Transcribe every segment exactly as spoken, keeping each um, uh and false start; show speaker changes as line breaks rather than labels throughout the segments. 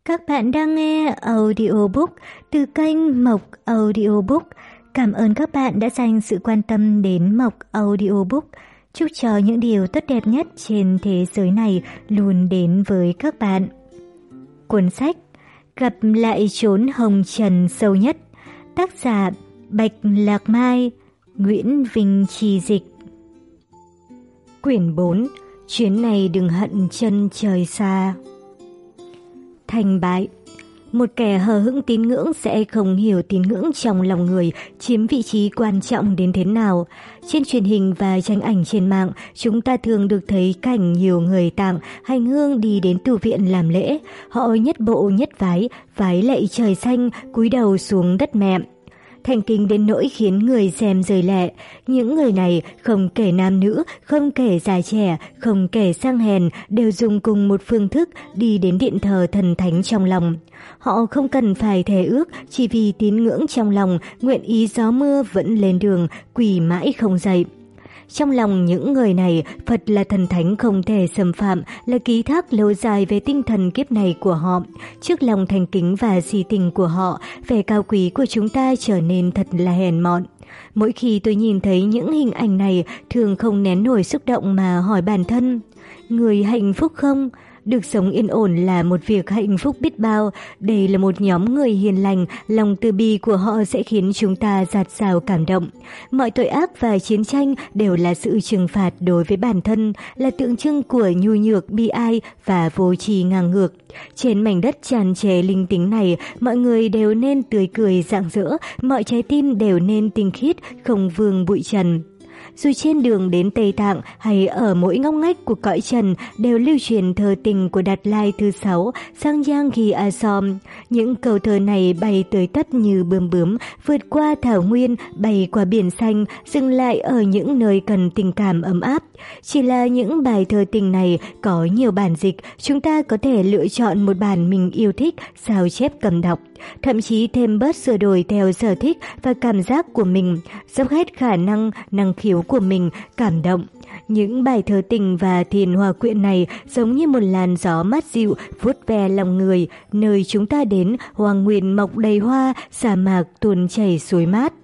Các bạn đang nghe audiobook từ kênh Mộc Audiobook. Cảm ơn các bạn đã dành sự quan tâm đến Mộc Audiobook. Chúc cho những điều tốt đẹp nhất trên thế giới này luôn đến với các bạn. Cuốn sách Gặp lại chốn hồng trần sâu nhất, tác giả Bạch Lạc Mai, Nguyễn Vinh Trì dịch. Quyển bốn, chuyến này đừng hận chân trời xa. Thành bại. Một kẻ hờ hững tín ngưỡng sẽ không hiểu tín ngưỡng trong lòng người chiếm vị trí quan trọng đến thế nào. Trên truyền hình và tranh ảnh trên mạng, chúng ta thường được thấy cảnh nhiều người Tạng hành hương đi đến tu viện làm lễ. Họ nhất bộ nhất vái, vái lạy trời xanh, cúi đầu xuống đất mẹ. Thành kính đến nỗi khiến người xem rơi lệ. Những người này không kể nam nữ, không kể già trẻ, không kể sang hèn, đều dùng cùng một phương thức đi đến điện thờ thần thánh trong lòng. Họ không cần phải thề ước, chỉ vì tín ngưỡng trong lòng, nguyện ý gió mưa vẫn lên đường, quỳ mãi không dậy. Trong lòng những người này, Phật là thần thánh không thể xâm phạm, là ký thác lâu dài về tinh thần kiếp này của họ. Trước lòng thành kính và si tình của họ, vẻ cao quý của chúng ta trở nên thật là hèn mọn. Mỗi khi tôi nhìn thấy những hình ảnh này, thường không nén nổi xúc động mà hỏi bản thân, người hạnh phúc không? Được sống yên ổn là một việc hạnh phúc biết bao. Đây là một nhóm người hiền lành, lòng từ bi của họ sẽ khiến chúng ta dạt dào cảm động. Mọi tội ác và chiến tranh đều là sự trừng phạt đối với bản thân, là tượng trưng của nhu nhược, bi ai và vô tri ngang ngược. Trên mảnh đất tràn trề linh tính này, mọi người đều nên tươi cười rạng rỡ, mọi trái tim đều nên tinh khiết, không vương bụi trần. Dù trên đường đến Tây Tạng hay ở mỗi ngóc ngách của cõi trần đều lưu truyền thơ tình của Đạt Lai thứ sáu, Sangyang Gi Asom. Những câu thơ này bay tới tất như bướm bướm, vượt qua thảo nguyên, bay qua biển xanh, dừng lại ở những nơi cần tình cảm ấm áp. Chỉ là những bài thơ tình này có nhiều bản dịch, chúng ta có thể lựa chọn một bản mình yêu thích, sao chép cầm đọc. Thậm chí thêm bớt sửa đổi theo sở thích và cảm giác của mình, dốc hết khả năng, năng khiếu của mình, cảm động. Những bài thơ tình và thiền hòa quyện này giống như một làn gió mát dịu vuốt ve lòng người, nơi chúng ta đến, hoang nguyên mọc đầy hoa, sa mạc tuôn chảy suối mát.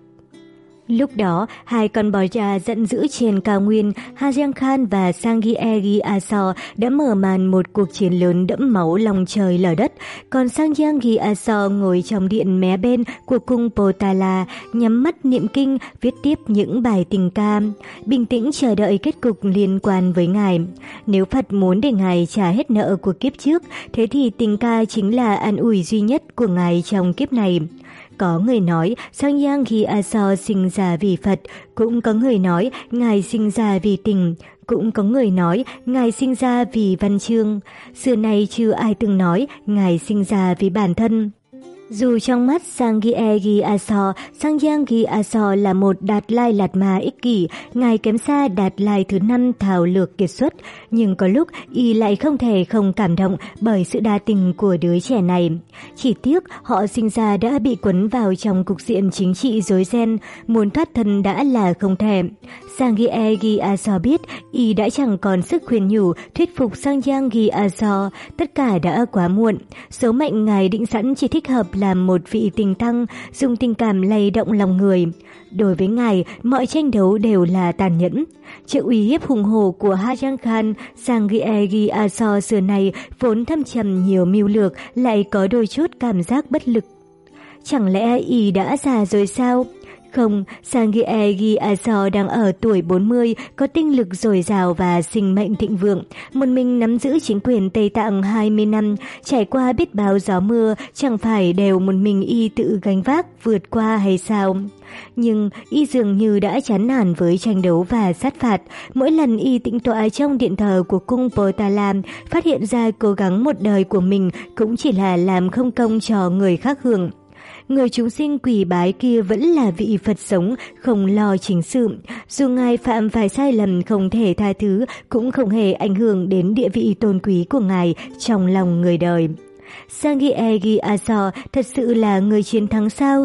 Lúc đó, hai con bò già giận dữ trên cao nguyên, Hajang Khan và Sangyang Gi Aso đã mở màn một cuộc chiến lớn đẫm máu lòng trời lở đất. Còn Sangyang Gi Aso ngồi trong điện mé bên của cung Potala, nhắm mắt niệm kinh, viết tiếp những bài tình ca, bình tĩnh chờ đợi kết cục liên quan với ngài. Nếu Phật muốn để ngài trả hết nợ của kiếp trước, thế thì tình ca chính là an ủi duy nhất của ngài trong kiếp này. Có người nói Sangyang Gi Aso sinh ra vì Phật, cũng có người nói ngài sinh ra vì tình, cũng có người nói ngài sinh ra vì văn chương. Xưa nay chưa ai từng nói ngài sinh ra vì bản thân. Dù trong mắt Sangyang Gi Aso, Sangyang Gi Aso là một Đạt Lai Lạt Ma ích kỷ, ngài kém xa Đạt Lai thứ năm thảo lược kiệt xuất, nhưng có lúc y lại không thể không cảm động bởi sự đa tình của đứa trẻ này. Chỉ tiếc họ sinh ra đã bị quấn vào trong cục diện chính trị rối ren, muốn thoát thân đã là không thể. Sangyang Gi Aso biết y đã chẳng còn sức khuyên nhủ, thuyết phục Sangyang Gi Aso, tất cả đã quá muộn. Số mệnh ngài định sẵn chỉ thích hợp làm một vị tình tăng, dùng tình cảm lay động lòng người. Đối với ngài, mọi tranh đấu đều là tàn nhẫn. Trước uy hiếp hùng hổ của Hajang Khan, Sangyang Gi Aso xưa này vốn thâm trầm nhiều mưu lược, lại có đôi chút cảm giác bất lực. Chẳng lẽ y đã già rồi sao? Không, Sangyang Gi Aso đang ở tuổi bốn mươi, có tinh lực dồi dào và sinh mệnh thịnh vượng. Một mình nắm giữ chính quyền Tây Tạng hai mươi năm, trải qua biết bao gió mưa, chẳng phải đều một mình y tự gánh vác vượt qua hay sao? Nhưng y dường như đã chán nản với tranh đấu và sát phạt. Mỗi lần y tĩnh tọa trong điện thờ của cung Potala, phát hiện ra cố gắng một đời của mình cũng chỉ là làm không công cho người khác hưởng. Người chúng sinh quỳ bái kia vẫn là vị Phật sống, không lo chính sự. Dù ngài phạm phải sai lầm không thể tha thứ, cũng không hề ảnh hưởng đến địa vị tôn quý của ngài trong lòng người đời. Sangyang Gi Aso thật sự là người chiến thắng sao?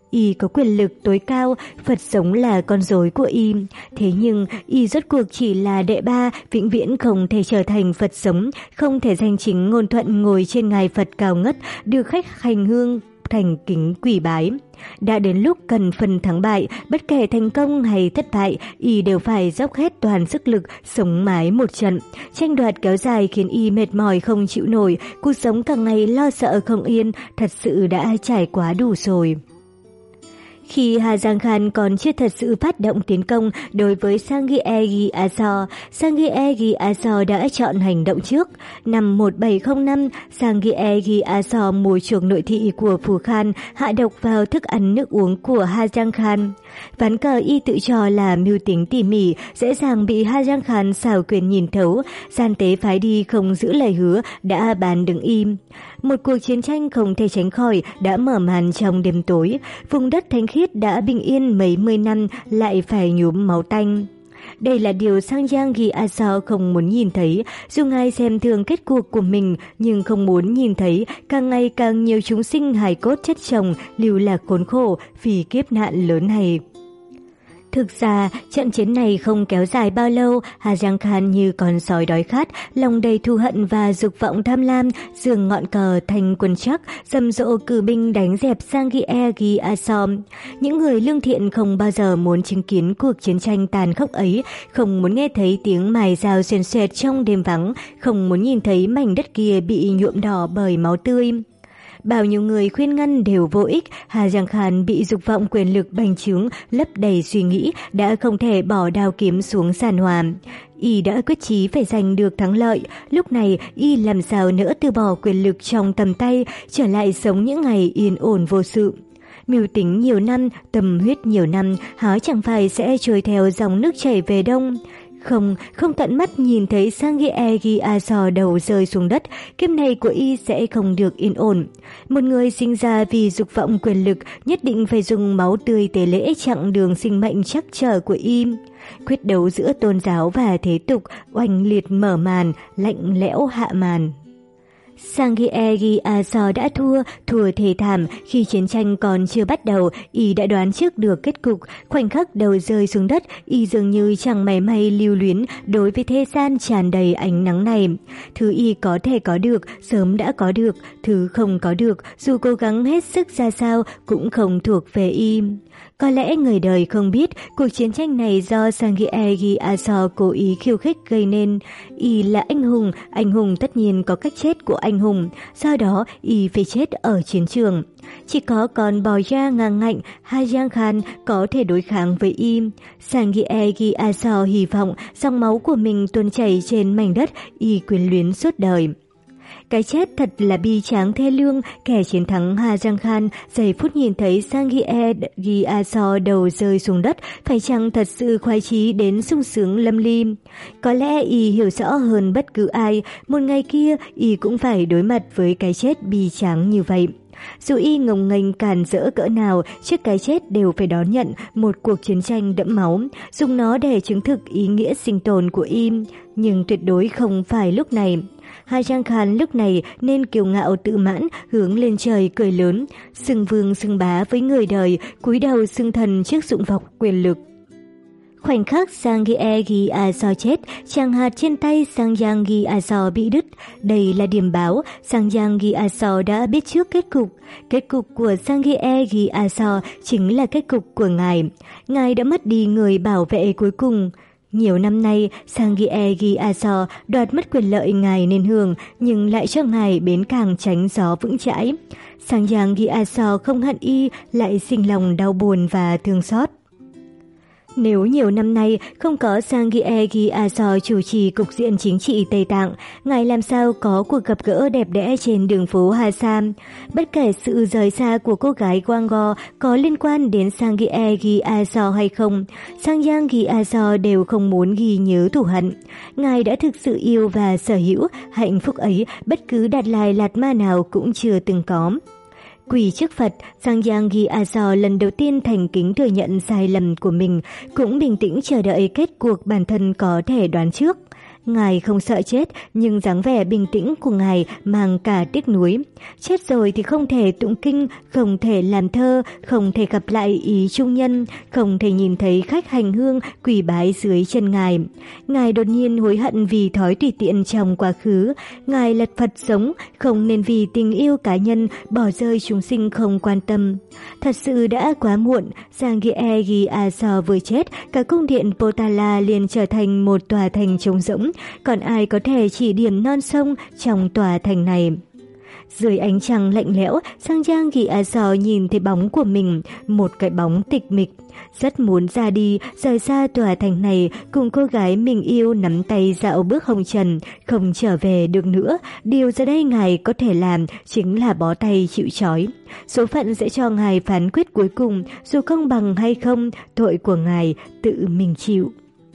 y có quyền lực tối cao, Phật sống là con rối của y. Thế nhưng, y rốt cuộc chỉ là đệ ba, vĩnh viễn không thể trở thành Phật sống, không thể danh chính ngôn thuận ngồi trên ngài Phật cao ngất, được khách hành hương thành kính quỳ bái. Đã đến lúc cần phân thắng bại, bất kể thành công hay thất bại, y đều phải dốc hết toàn sức lực, sống mái một trận. Tranh đoạt kéo dài khiến y mệt mỏi không chịu nổi, cuộc sống càng ngày lo sợ không yên, thật sự đã trải quá đủ rồi. Khi Hà Giang Khan còn chưa thật sự phát động tiến công đối với Sangye Gyatso, Sangye Gyatso đã chọn hành động trước. Năm một nghìn bảy trăm lẻ năm, Sangye Gyatso mua chuộc nội thị của Phù Khan, hạ độc vào thức ăn nước uống của Hà Giang Khan. Ván cờ y tự cho là mưu tính tỉ mỉ, dễ dàng bị Hà Giang Khan xảo quyệt nhìn thấu, gian tế phái đi không giữ lời hứa, đã bán đứng im. Một cuộc chiến tranh không thể tránh khỏi đã mở màn trong đêm tối, vùng đất thánh khiết đã bình yên mấy mươi năm lại phải nhuốm máu tanh. Đây là điều Sangyang Gyatso không muốn nhìn thấy, dù ngài xem thường kết cuộc của mình nhưng không muốn nhìn thấy càng ngày càng nhiều chúng sinh hài cốt chất chồng lưu lạc khốn khổ vì kiếp nạn lớn này. Thực ra, trận chiến này không kéo dài bao lâu, Hà Giang Khan như con sói đói khát, lòng đầy thù hận và dục vọng tham lam, giương ngọn cờ thành quân chắc, rầm rộ cử binh đánh dẹp Sangye Gyatso. Những người lương thiện không bao giờ muốn chứng kiến cuộc chiến tranh tàn khốc ấy, không muốn nghe thấy tiếng mài dao xuyên xoẹt trong đêm vắng, không muốn nhìn thấy mảnh đất kia bị nhuộm đỏ bởi máu tươi. Bao nhiêu người khuyên ngăn đều vô ích, Hà Giang Khan bị dục vọng quyền lực bành trướng, lấp đầy suy nghĩ, đã không thể bỏ đao kiếm xuống sàn hòa. Y đã quyết chí phải giành được thắng lợi, lúc này y làm sao nỡ từ bỏ quyền lực trong tầm tay, trở lại sống những ngày yên ổn vô sự. Mưu tính nhiều năm, tâm huyết nhiều năm, há chẳng phải sẽ trôi theo dòng nước chảy về đông. Không, không tận mắt nhìn thấy Sangye Gyatso đầu rơi xuống đất, kiếp này của y sẽ không được yên ổn. Một người sinh ra vì dục vọng quyền lực nhất định phải dùng máu tươi tế lễ chặng đường sinh mệnh chắc trở của y. Quyết đấu giữa tôn giáo và thế tục, oanh liệt mở màn, lạnh lẽo hạ màn. Sangye Gyatso đã thua, thua thê thảm. Khi chiến tranh còn chưa bắt đầu, y đã đoán trước được kết cục. Khoảnh khắc đầu rơi xuống đất, y dường như chẳng mảy may lưu luyến đối với thế gian tràn đầy ánh nắng này. Thứ y có thể có được, sớm đã có được. Thứ không có được, dù cố gắng hết sức ra sao, cũng không thuộc về y. Có lẽ người đời không biết cuộc chiến tranh này do Sangye Gyatso cố ý khiêu khích gây nên. Y là anh hùng, anh hùng tất nhiên có cách chết của anh hùng, do đó y phải chết ở chiến trường. Chỉ có con bò ra ngang ngạnh, Hà Giang Khan có thể đối kháng với y. Sangye Gyatso hy vọng dòng máu của mình tuôn chảy trên mảnh đất y quyến luyến suốt đời. Cái chết thật là bi tráng thê lương, kẻ chiến thắng Hà Giang Khan giây phút nhìn thấy Sangye Gyatso đầu rơi xuống đất, phải chăng thật sự khoái chí đến sung sướng lâm ly. Có lẽ y hiểu rõ hơn bất cứ ai, một ngày kia y cũng phải đối mặt với cái chết bi tráng như vậy. Dù y ngông nghênh càn rỡ cỡ nào, trước cái chết đều phải đón nhận một cuộc chiến tranh đẫm máu, dùng nó để chứng thực ý nghĩa sinh tồn của y, nhưng tuyệt đối không phải lúc này. Hà Giang Khan lúc này nên kiêu ngạo tự mãn, hướng lên trời cười lớn, xưng vương xưng bá với người đời, cúi đầu xưng thần trước dụng vọng quyền lực. Khoảnh khắc Sangye Gyatso chết, chàng hạt trên tay Sangyang Gyatso bị đứt. Đây là điểm báo, Sangyang Gyatso đã biết trước kết cục. Kết cục của Sangye Gyatso chính là kết cục của ngài. Ngài đã mất đi người bảo vệ cuối cùng. Nhiều năm nay, Sangye Gyatso đoạt mất quyền lợi ngài nên hưởng, nhưng lại cho ngài bến cảng tránh gió vững chãi. Sangyang Gyatso không hận y, lại sinh lòng đau buồn và thương xót. Nếu nhiều năm nay không có Sangye Gyatso chủ trì cục diện chính trị Tây Tạng, ngài làm sao có cuộc gặp gỡ đẹp đẽ trên đường phố Hà Sam? Bất kể sự rời xa của cô gái Wango có liên quan đến Sangye Gyatso hay không, Sangyang Gyatso đều không muốn ghi nhớ thù hận. Ngài đã thực sự yêu và sở hữu hạnh phúc ấy, bất cứ Đạt Lai Lạt Ma nào cũng chưa từng có. Quỳ trước Phật, Sangyang Gyatso lần đầu tiên thành kính thừa nhận sai lầm của mình, cũng bình tĩnh chờ đợi kết cuộc bản thân có thể đoán trước. Ngài không sợ chết, nhưng dáng vẻ bình tĩnh của Ngài mang cả tiếc nuối. Chết rồi thì không thể tụng kinh, không thể làm thơ, không thể gặp lại ý trung nhân, không thể nhìn thấy khách hành hương quỳ bái dưới chân Ngài. Ngài đột nhiên hối hận vì thói tùy tiện trong quá khứ. Ngài là Phật sống, không nên vì tình yêu cá nhân bỏ rơi chúng sinh không quan tâm. Thật sự đã quá muộn, Sangye Gyatso vừa chết, cả cung điện Potala liền trở thành một tòa thành trống rỗng, còn ai có thể chỉ điểm non sông trong tòa thành này. Dưới ánh trăng lạnh lẽo, Sangye Gyatso nhìn thấy bóng của mình, một cái bóng tịch mịch. Rất muốn ra đi, rời xa tòa thành này, cùng cô gái mình yêu nắm tay dạo bước hồng trần, không trở về được nữa. Điều giờ đây Ngài có thể làm chính là bó tay chịu trói. Số phận sẽ cho Ngài phán quyết cuối cùng, dù công bằng hay không, tội của Ngài tự mình chịu.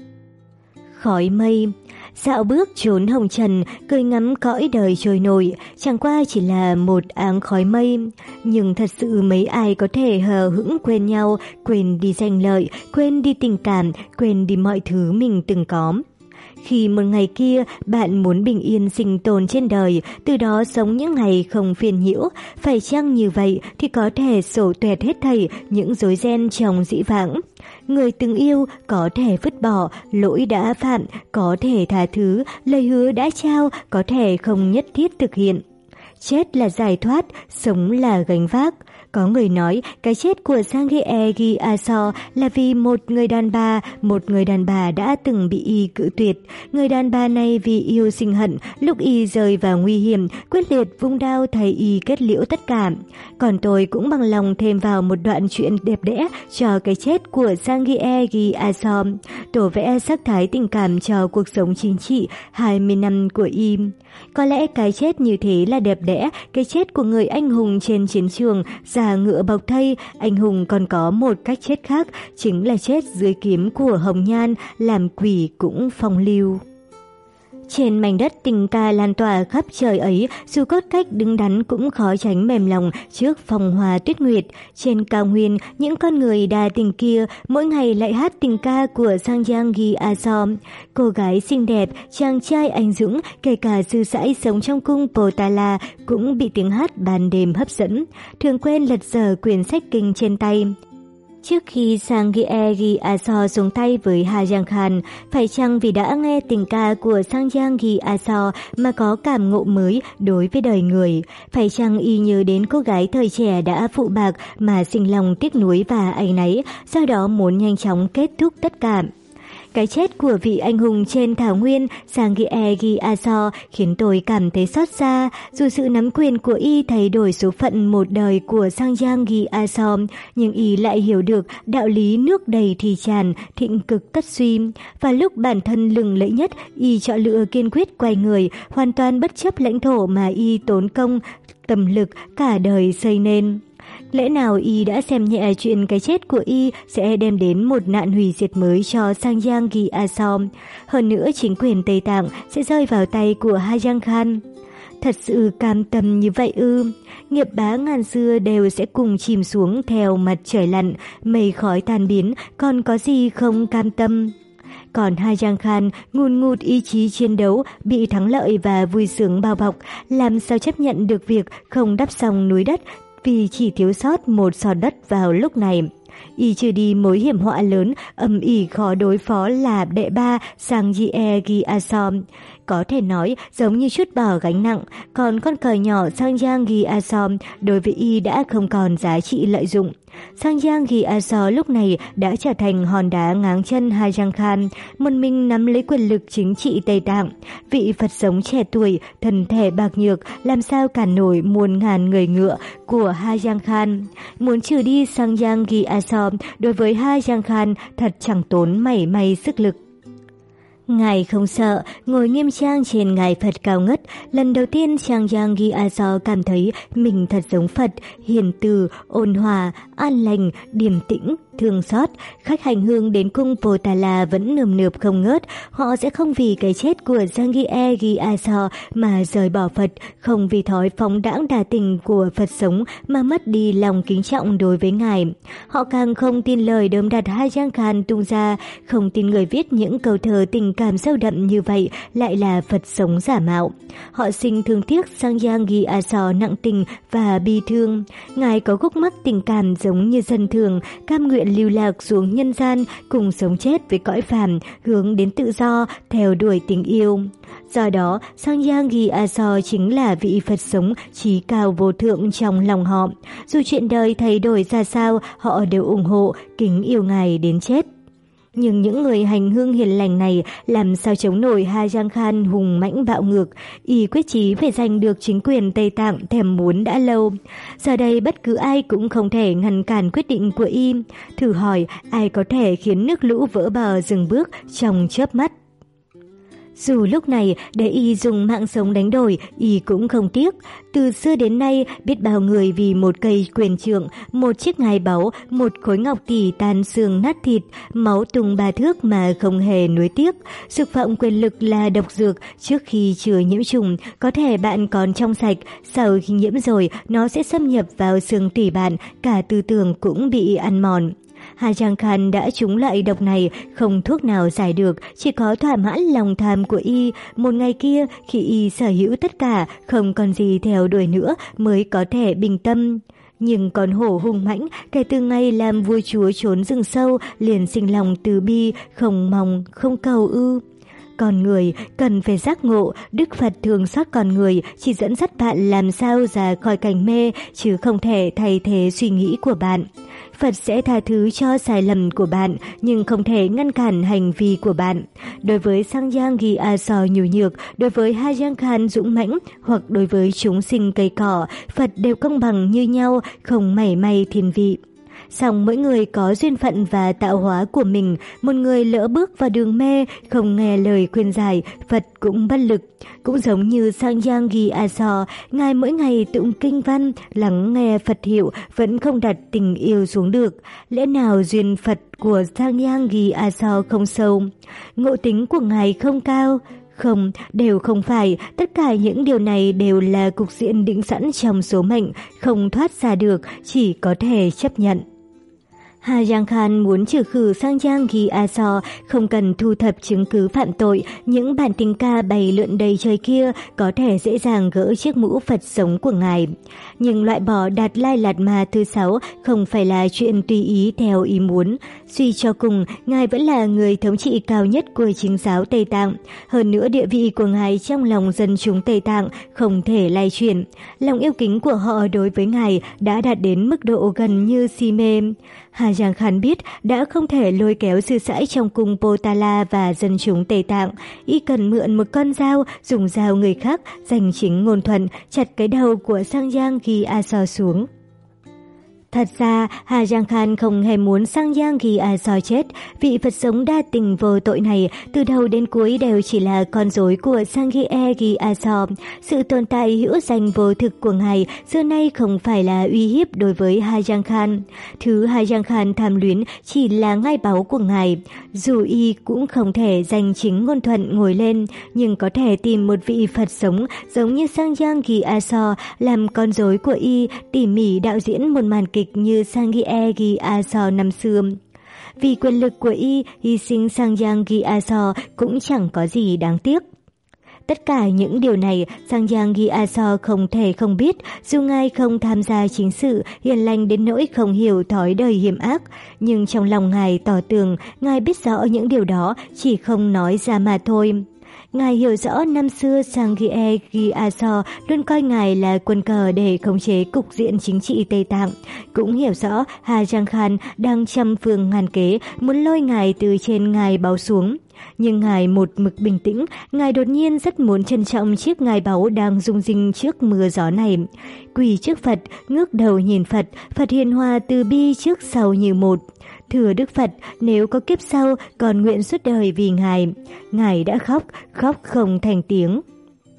Khói mây. Dạo bước trốn hồng trần, cười ngắm cõi đời trôi nổi, chẳng qua chỉ là một áng khói mây. Nhưng thật sự mấy ai có thể hờ hững quên nhau, quên đi danh lợi, quên đi tình cảm, quên đi mọi thứ mình từng có. Khi một ngày kia bạn muốn bình yên sinh tồn trên đời, từ đó sống những ngày không phiền nhiễu, phải chăng như vậy thì có thể sổ tuệt hết thảy những rối ren trong dĩ vãng. Người từng yêu có thể vứt bỏ, lỗi đã phạm có thể tha thứ, lời hứa đã trao có thể không nhất thiết thực hiện. Chết là giải thoát, sống là gánh vác. Có người nói cái chết của Sangye Gyatso là vì một người đàn bà, một người đàn bà đã từng bị y cự tuyệt. Người đàn bà này vì yêu sinh hận, lúc y rơi vào nguy hiểm, quyết liệt vung đao thay y kết liễu tất cả. Còn tôi cũng bằng lòng thêm vào một đoạn chuyện đẹp đẽ cho cái chết của Sangye Gyatso, tổ vẽ sắc thái tình cảm cho cuộc sống chính trị hai mươi năm của y. Có lẽ cái chết như thế là đẹp đẽ, cái chết của người anh hùng trên chiến trường, già ngựa bọc thây. Anh hùng còn có một cách chết khác, chính là chết dưới kiếm của hồng nhan, làm quỷ cũng phong lưu. Trên mảnh đất tình ca lan tỏa khắp trời ấy, dù cốt cách đứng đắn cũng khó tránh mềm lòng trước phong hoa tuyết nguyệt. Trên cao nguyên, những con người đa tình kia mỗi ngày lại hát tình ca của Sangye Gyatso. Cô gái xinh đẹp, chàng trai anh dũng, kể cả sư sãi sống trong cung Potala cũng bị tiếng hát ban đêm hấp dẫn, thường quên lật dở quyển sách kinh trên tay. Trước khi Sangye Gyatso xuống tay với Ha Giang Khan, phải chăng vì đã nghe tình ca của Sangye Gyatso mà có cảm ngộ mới đối với đời người? Phải chăng y nhớ đến cô gái thời trẻ đã phụ bạc mà sinh lòng tiếc nuối và áy náy, do đó muốn nhanh chóng kết thúc tất cả? Cái chết của vị anh hùng trên thảo nguyên Sangye Gyatso khiến tôi cảm thấy xót xa. Dù sự nắm quyền của y thay đổi số phận một đời của Sangye Gyatso, nhưng y lại hiểu được đạo lý nước đầy thì tràn, thịnh cực tất suy. Và lúc bản thân lừng lẫy nhất, y chọn lựa kiên quyết quay người, hoàn toàn bất chấp lãnh thổ mà y tốn công, tâm lực cả đời xây nên. Lẽ nào y đã xem nhẹ chuyện cái chết của y sẽ đem đến một nạn hủy diệt mới cho Sangye Gyatso? Hơn nữa chính quyền Tây Tạng sẽ rơi vào tay của Ha Giang Khan. Thật sự cam tâm như vậy ư? Nghiệp bá ngàn xưa đều sẽ cùng chìm xuống theo mặt trời lặn, mây khói tan biến, còn có gì không cam tâm? Còn Ha Giang Khan ngùn ngụt ý chí chiến đấu, bị thắng lợi và vui sướng bao bọc, làm sao chấp nhận được việc không đắp xong núi đất vì chỉ thiếu sót một sọt đất vào lúc này. Y trừ đi mối hiểm họa lớn, âm ỉ khó đối phó là đệ ba Sangye Gyatso. Có thể nói giống như chút bỏ gánh nặng, còn con cờ nhỏ Sangye Gyatso đối với y đã không còn giá trị lợi dụng. Sangye Gyatso lúc này đã trở thành hòn đá ngáng chân Ha Giang Khan, một mình nắm lấy quyền lực chính trị Tây Tạng. Vị Phật sống trẻ tuổi, thân thể bạc nhược, làm sao cản nổi muôn ngàn người ngựa của Ha Giang Khan. Muốn trừ đi Sangye Gyatso đối với Ha Giang Khan thật chẳng tốn mảy may sức lực. Ngài không sợ, ngồi nghiêm trang trên ngài Phật cao ngất. Lần đầu tiên Sangye Gyatso cảm thấy mình thật giống Phật, hiền từ, ôn hòa, an lành, điềm tĩnh, thương xót. Khách hành hương đến cung Potala vẫn nườm nượp không ngớt, họ sẽ không vì cái chết của Sangye Gyatso mà rời bỏ Phật, không vì thói phóng đãng đa tình của Phật sống mà mất đi lòng kính trọng đối với Ngài. Họ càng không tin lời đớm đặt Ajahn Khan tung ra, không tin người viết những câu thơ tình cảm sâu đậm như vậy lại là Phật sống giả mạo. Họ sinh thương tiếc Sangye Gyatso nặng tình và bi thương. Ngài có gốc mắc tình cảm giống như dân thường, cam nguyện lưu lạc xuống nhân gian cùng sống chết với cõi phàm, hướng đến tự do, theo đuổi tình yêu. Do đó, Sangye Gyatso chính là vị Phật sống trí cao vô thượng trong lòng họ. Dù chuyện đời thay đổi ra sao, họ đều ủng hộ, kính yêu Ngài đến chết. Nhưng những người hành hương hiền lành này làm sao chống nổi Ajahn Khan hùng mãnh bạo ngược, y quyết chí phải giành được chính quyền Tây Tạng thèm muốn đã lâu. Giờ đây bất cứ ai cũng không thể ngăn cản quyết định của y. Thử hỏi ai có thể khiến nước lũ vỡ bờ dừng bước trong chớp mắt. Dù lúc này để y dùng mạng sống đánh đổi, y cũng không tiếc. Từ xưa đến nay, biết bao người vì một cây quyền trượng, một chiếc ngai báu, một khối ngọc tỷ tan xương nát thịt, máu tung ba thước mà không hề nuối tiếc. Dục vọng quyền lực là độc dược, trước khi chưa nhiễm trùng, có thể bạn còn trong sạch, sau khi nhiễm rồi, nó sẽ xâm nhập vào xương tủy bạn, cả tư tưởng cũng bị ăn mòn. Ajahn Khan đã trúng loại độc này, không thuốc nào giải được, chỉ có thỏa mãn lòng tham của y. Một ngày kia, khi y sở hữu tất cả, không còn gì theo đuổi nữa mới có thể bình tâm. Nhưng con hổ hung mãnh, kể từ ngày làm vua chúa trốn rừng sâu, liền sinh lòng từ bi, không mong, không cầu ư. Con người cần phải giác ngộ, Đức Phật thường xót con người, chỉ dẫn dắt bạn làm sao ra khỏi cảnh mê, chứ không thể thay thế suy nghĩ của bạn. Phật sẽ tha thứ cho sai lầm của bạn, nhưng không thể ngăn cản hành vi của bạn. Đối với Sangye Gyatso nhu nhược, đối với Ajahn Khan dũng mãnh, hoặc đối với chúng sinh cây cỏ, Phật đều công bằng như nhau, không mảy may thiên vị. Song mỗi người có duyên phận và tạo hóa của mình, một người lỡ bước vào đường mê, không nghe lời khuyên giải, Phật cũng bất lực. Cũng giống như Sangye Gyatso, Ngài mỗi ngày tụng kinh văn, lắng nghe Phật hiệu, vẫn không đặt tình yêu xuống được. Lẽ nào duyên Phật của Sangye Gyatso không sâu? Ngộ tính của Ngài không cao? Không, đều không phải, tất cả những điều này đều là cục diện định sẵn trong số mệnh, không thoát ra được, chỉ có thể chấp nhận. Ajahn Khan muốn trừ khử Sangye Gyatso, không cần thu thập chứng cứ phạm tội, những bản tình ca bày lượn đầy trời kia có thể dễ dàng gỡ chiếc mũ Phật sống của Ngài. Nhưng loại bỏ Đạt Lai Lạt Ma thứ sáu không phải là chuyện tùy ý theo ý muốn. Suy cho cùng, Ngài vẫn là người thống trị cao nhất của chính giáo Tây Tạng. Hơn nữa địa vị của Ngài trong lòng dân chúng Tây Tạng không thể lay chuyển. Lòng yêu kính của họ đối với Ngài đã đạt đến mức độ gần như si mê. Ajahn Khan biết đã không thể lôi kéo sư sãi trong cung Potala và dân chúng Tây Tạng. Y cần mượn một con dao, dùng dao người khác, giành chính ngôn thuận, chặt cái đầu của Sangye Gyatso xuống. Thật ra, Ajahn Khan không hề muốn Sangye Gyatso chết. Vị Phật sống đa tình vô tội này từ đầu đến cuối đều chỉ là con rối của Sangye Gyatso. Sự tồn tại hữu danh vô thực của Ngài xưa nay không phải là uy hiếp đối với Ajahn Khan. Thứ Ajahn Khan tham luyến chỉ là ngai báu của Ngài. Dù y cũng không thể giành chính ngôn thuận ngồi lên, nhưng có thể tìm một vị Phật sống giống như Sangye Gyatso làm con rối của y, tỉ mỉ đạo diễn một màn kịch như Sangye Gyatso năm xưa. Vì quyền lực của y, hy sinh Sangye Gyatso cũng chẳng có gì đáng tiếc. Tất cả những điều này Sangye Gyatso không thể không biết, dù Ngài không tham gia chính sự, hiền lành đến nỗi không hiểu thói đời hiểm ác. Nhưng trong lòng Ngài tỏ tường, Ngài biết rõ những điều đó, chỉ không nói ra mà thôi. Ngài hiểu rõ năm xưa Sangye Gyatso luôn coi Ngài là quân cờ để khống chế cục diện chính trị Tây Tạng. Cũng hiểu rõ Ajahn Khan đang trăm phương ngàn kế muốn lôi Ngài từ trên ngai báu xuống. Nhưng Ngài một mực bình tĩnh, Ngài đột nhiên rất muốn trân trọng chiếc ngai báu đang rung rinh trước mưa gió này. Quỳ trước Phật, ngước đầu nhìn Phật, Phật hiền hòa từ bi trước sau như một. Thưa Đức Phật, nếu có kiếp sau, còn nguyện suốt đời vì Ngài. Ngài đã khóc, khóc không thành tiếng.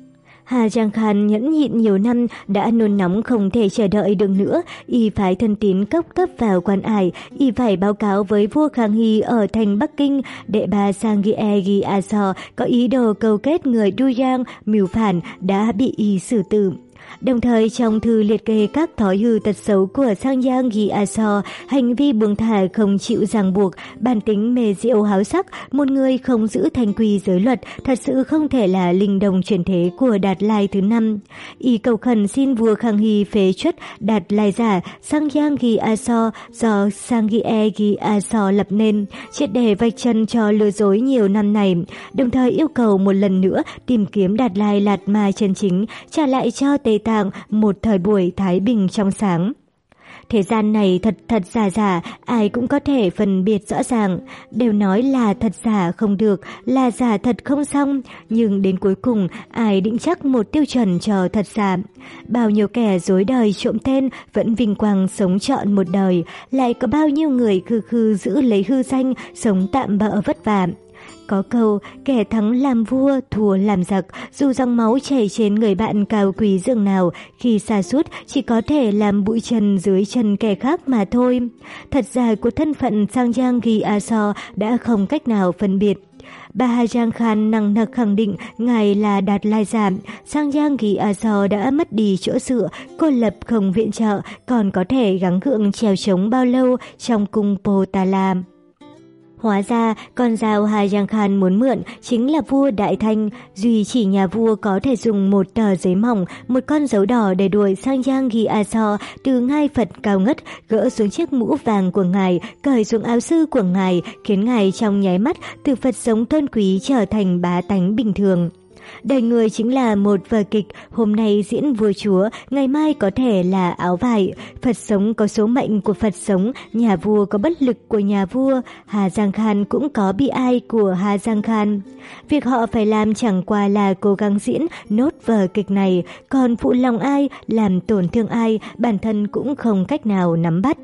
Hà Giang Khan nhẫn nhịn nhiều năm, đã nôn nóng không thể chờ đợi được nữa, y phái thân tín cấp cấp vào quan ải, y phải báo cáo với vua Khang Hy ở thành Bắc Kinh, đệ bà Sangye Gyatso có ý đồ câu kết người Duyang mưu phản đã bị y xử tử. Đồng thời trong thư liệt kê các thói hư tật xấu của Sangyang Gyatso, hành vi buông thả không chịu ràng buộc, bản tính mê rượu háo sắc, một người không giữ thành quy giới luật, thật sự không thể là linh đồng chuyển thế của Đạt Lai thứ năm. Y cầu khẩn xin vua Khang Hy phế truất Đạt Lai giả Sangyang Gyatso do Sangye Gyatso lập nên, triệt để vạch chân cho lừa dối nhiều năm này, đồng thời yêu cầu một lần nữa tìm kiếm Đạt Lai Lạt Ma chân chính, trả lại cho Tây Tạng một thời buổi thái bình trong sáng. Thế gian này thật thật giả giả, ai cũng có thể phân biệt rõ ràng. Đều nói là thật giả không được, là giả thật không xong, nhưng đến cuối cùng ai định chắc một tiêu chuẩn cho thật giả. Bao nhiêu kẻ dối đời trộm tên vẫn vinh quang sống trọn một đời, lại có bao nhiêu người khư khư giữ lấy hư danh, sống tạm bợ vất vả. Có câu, kẻ thắng làm vua, thua làm giặc, dù dòng máu chảy trên người bạn cao quý dường nào, khi sa sút chỉ có thể làm bụi trần dưới chân kẻ khác mà thôi. Thật giả của thân phận Sangyang Gyatso đã không cách nào phân biệt. Bà Hà Giang Khan nặng nặc khẳng định ngài là Đạt Lai giả. Sangyang Gyatso đã mất đi chỗ dựa, cô lập không viện trợ, còn có thể gắng gượng trèo trống bao lâu trong cung Potala. Hóa ra, con dao Hà Giang Khan muốn mượn chính là vua Đại Thanh, duy chỉ nhà vua có thể dùng một tờ giấy mỏng, một con dấu đỏ để đuổi Sangyang Gyatso từ ngai Phật cao ngất, gỡ xuống chiếc mũ vàng của ngài, cởi xuống áo sư của ngài, khiến ngài trong nháy mắt từ Phật sống tôn quý trở thành bá tánh bình thường. Đời người chính là một vở kịch, hôm nay diễn vua chúa, ngày mai có thể là áo vải. Phật sống có số mệnh của Phật sống, nhà vua có bất lực của nhà vua, Hà Giang Khan cũng có bi ai của Hà Giang Khan. Việc họ phải làm chẳng qua là cố gắng diễn nốt vở kịch này, còn phụ lòng ai, làm tổn thương ai, bản thân cũng không cách nào nắm bắt.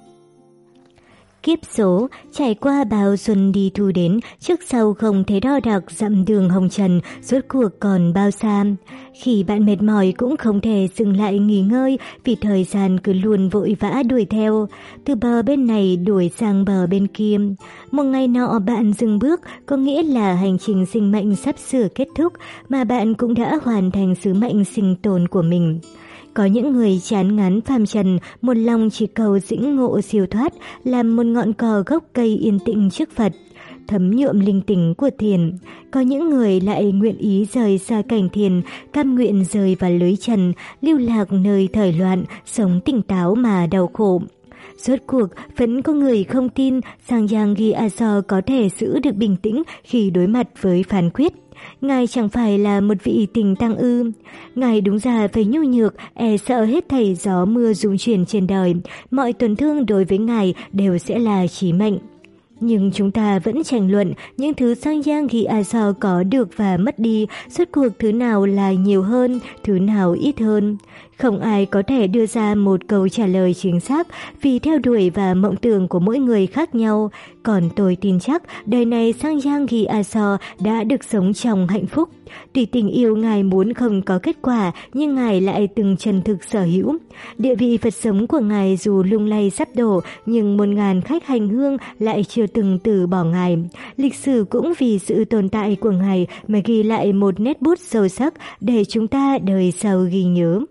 Kiếp số, trải qua bao xuân đi thu đến, trước sau không thấy đo đạc dặm đường hồng trần, rốt cuộc còn bao xa. Khi bạn mệt mỏi cũng không thể dừng lại nghỉ ngơi, vì thời gian cứ luôn vội vã đuổi theo, từ bờ bên này đuổi sang bờ bên kia. Một ngày nọ bạn dừng bước, có nghĩa là hành trình sinh mệnh sắp sửa kết thúc, mà bạn cũng đã hoàn thành sứ mệnh sinh tồn của mình. Có những người chán ngán phàm trần, một lòng chỉ cầu dĩnh ngộ siêu thoát, làm một ngọn cỏ gốc cây yên tĩnh trước Phật, thấm nhuộm linh tính của thiền. Có những người lại nguyện ý rời xa cảnh thiền, cam nguyện rời vào lưới trần, lưu lạc nơi thời loạn, sống tỉnh táo mà đau khổ. Rốt cuộc, vẫn có người không tin Sangyang Gyatso có thể giữ được bình tĩnh khi đối mặt với phán quyết. Ngài chẳng phải là một vị tình tăng ư. Ngài đúng ra phải nhu nhược, e sợ hết thảy gió mưa rung chuyển trên đời. Mọi tổn thương đối với Ngài đều sẽ là chí mệnh. Nhưng chúng ta vẫn tranh luận những thứ Sangyang Gyatso có được và mất đi, rốt cuộc thứ nào là nhiều hơn, thứ nào ít hơn. Không ai có thể đưa ra một câu trả lời chính xác, vì theo đuổi và mộng tưởng của mỗi người khác nhau. Còn tôi tin chắc đời này Sangyang Gyatso đã được sống trong hạnh phúc. Tuy tình yêu Ngài muốn không có kết quả, nhưng Ngài lại từng chân thực sở hữu. Địa vị Phật sống của Ngài dù lung lay sắp đổ, nhưng một ngàn khách hành hương lại chưa từng từ bỏ Ngài. Lịch sử cũng vì sự tồn tại của Ngài mà ghi lại một nét bút sâu sắc để chúng ta đời sau ghi nhớ.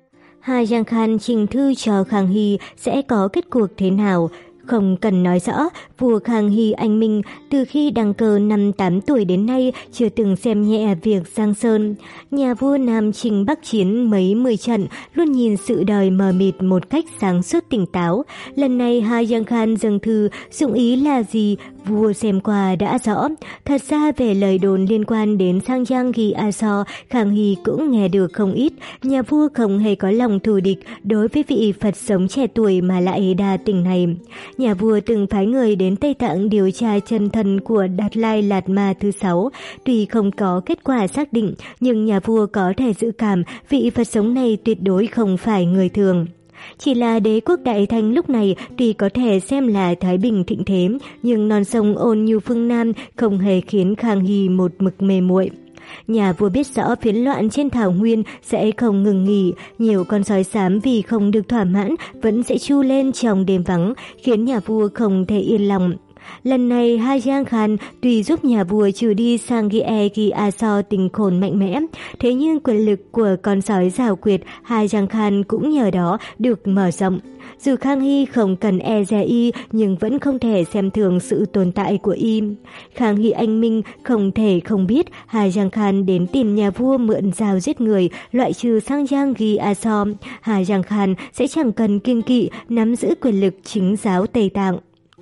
Hà Giang Khan trình thư cho Khang Hy sẽ có kết cuộc thế nào? Không cần nói rõ, vua Khang Hy anh minh từ khi đăng cơ năm tám tuổi đến nay chưa từng xem nhẹ việc giang sơn. Nhà vua Nam Chinh Bắc Chiến mấy mười trận, luôn nhìn sự đời mờ mịt một cách sáng suốt tỉnh táo. Lần này Hà Giang Khan dâng thư, dụng ý là gì, vua xem qua đã rõ. Thật ra về lời đồn liên quan đến Sangyang Gyatso, Khang Hy cũng nghe được không ít. Nhà vua không hề có lòng thù địch đối với vị Phật sống trẻ tuổi mà lại đa tình này. Nhà vua từng phái người đến Tây Tạng điều tra chân thân của Đạt Lai Lạt Ma thứ sáu. Tuy không có kết quả xác định, nhưng nhà vua có thể dự cảm vị Phật sống này tuyệt đối không phải người thường. Chỉ là đế quốc Đại Thanh lúc này tuy có thể xem là thái bình thịnh thế, nhưng non sông ôn nhu phương Nam không hề khiến Khang Hy một mực mê muội. Nhà vua biết rõ phiến loạn trên thảo nguyên sẽ không ngừng nghỉ, nhiều con sói xám vì không được thỏa mãn vẫn sẽ tru lên trong đêm vắng, khiến nhà vua không thể yên lòng. Lần này Ha Giang Khan tuy giúp nhà vua trừ đi Sangye Gi Aso tình khốn mạnh mẽ, thế nhưng quyền lực của con sói giảo quyệt Ha Giang Khan cũng nhờ đó được mở rộng. Dù Khang Hy không cần e dè y nhưng vẫn không thể xem thường sự tồn tại của y. Khang Hy anh minh không thể không biết Ha Giang Khan đến tìm nhà vua mượn dao giết người, loại trừ Sangyang Gi Aso. Ha Giang Khan sẽ chẳng cần kiêng kỵ nắm giữ quyền lực chính giáo Tây Tạng.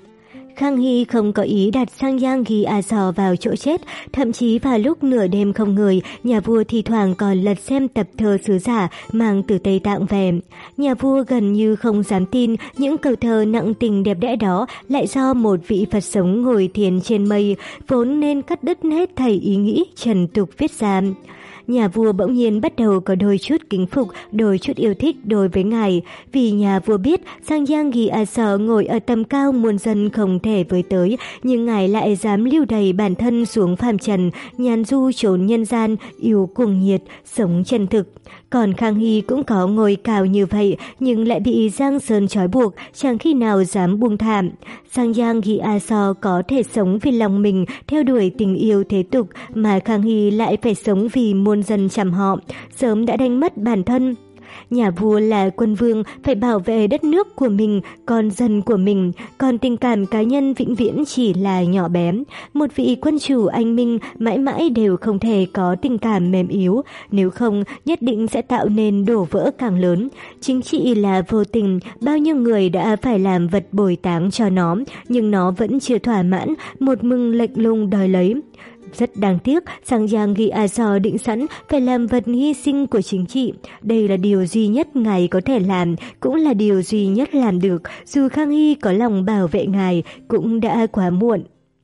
Khang Hy không có ý đặt Sangyang Gi Aso vào chỗ chết, thậm chí vào lúc nửa đêm không người, nhà vua thì thoảng còn lật xem tập thơ sứ giả mang từ Tây Tạng về. Nhà vua gần như không dám tin những câu thơ nặng tình đẹp đẽ đó lại do một vị Phật sống ngồi thiền trên mây, vốn nên cắt đứt hết thảy ý nghĩ trần tục viết ra. Nhà vua bỗng nhiên bắt đầu có đôi chút kính phục, đôi chút yêu thích đối với ngài, vì nhà vua biết Sangyang Gi Aso ngồi ở tầm cao muôn dân không thể với tới, nhưng ngài lại dám lưu đày bản thân xuống phàm trần, nhàn du trốn nhân gian, yêu cuồng nhiệt, sống chân thực. Còn Khang Hy cũng có ngồi cao như vậy, nhưng lại bị Giang Sơn trói buộc, chẳng khi nào dám buông thảm. Sangyang Gi Aso có thể sống vì lòng mình, theo đuổi tình yêu thế tục, mà Khang Hy lại phải sống vì muôn dân chăm họ, sớm đã đánh mất bản thân. Nhà vua là quân vương, phải bảo vệ đất nước của mình, con dân của mình, còn tình cảm cá nhân vĩnh viễn chỉ là nhỏ bé. Một vị quân chủ anh minh mãi mãi đều không thể có tình cảm mềm yếu, nếu không nhất định sẽ tạo nên đổ vỡ càng lớn. Chính trị là vô tình, bao nhiêu người đã phải làm vật bồi táng cho nó, nhưng nó vẫn chưa thỏa mãn, một mừng lệnh lùng đòi lấy. Rất đáng tiếc, Sangyang Gi Aso định sẵn phải làm vật hy sinh của chính trị. Đây là điều duy nhất ngài có thể làm, cũng là điều duy nhất làm được. Dù Khang Hy có lòng bảo vệ ngài, cũng đã quá muộn.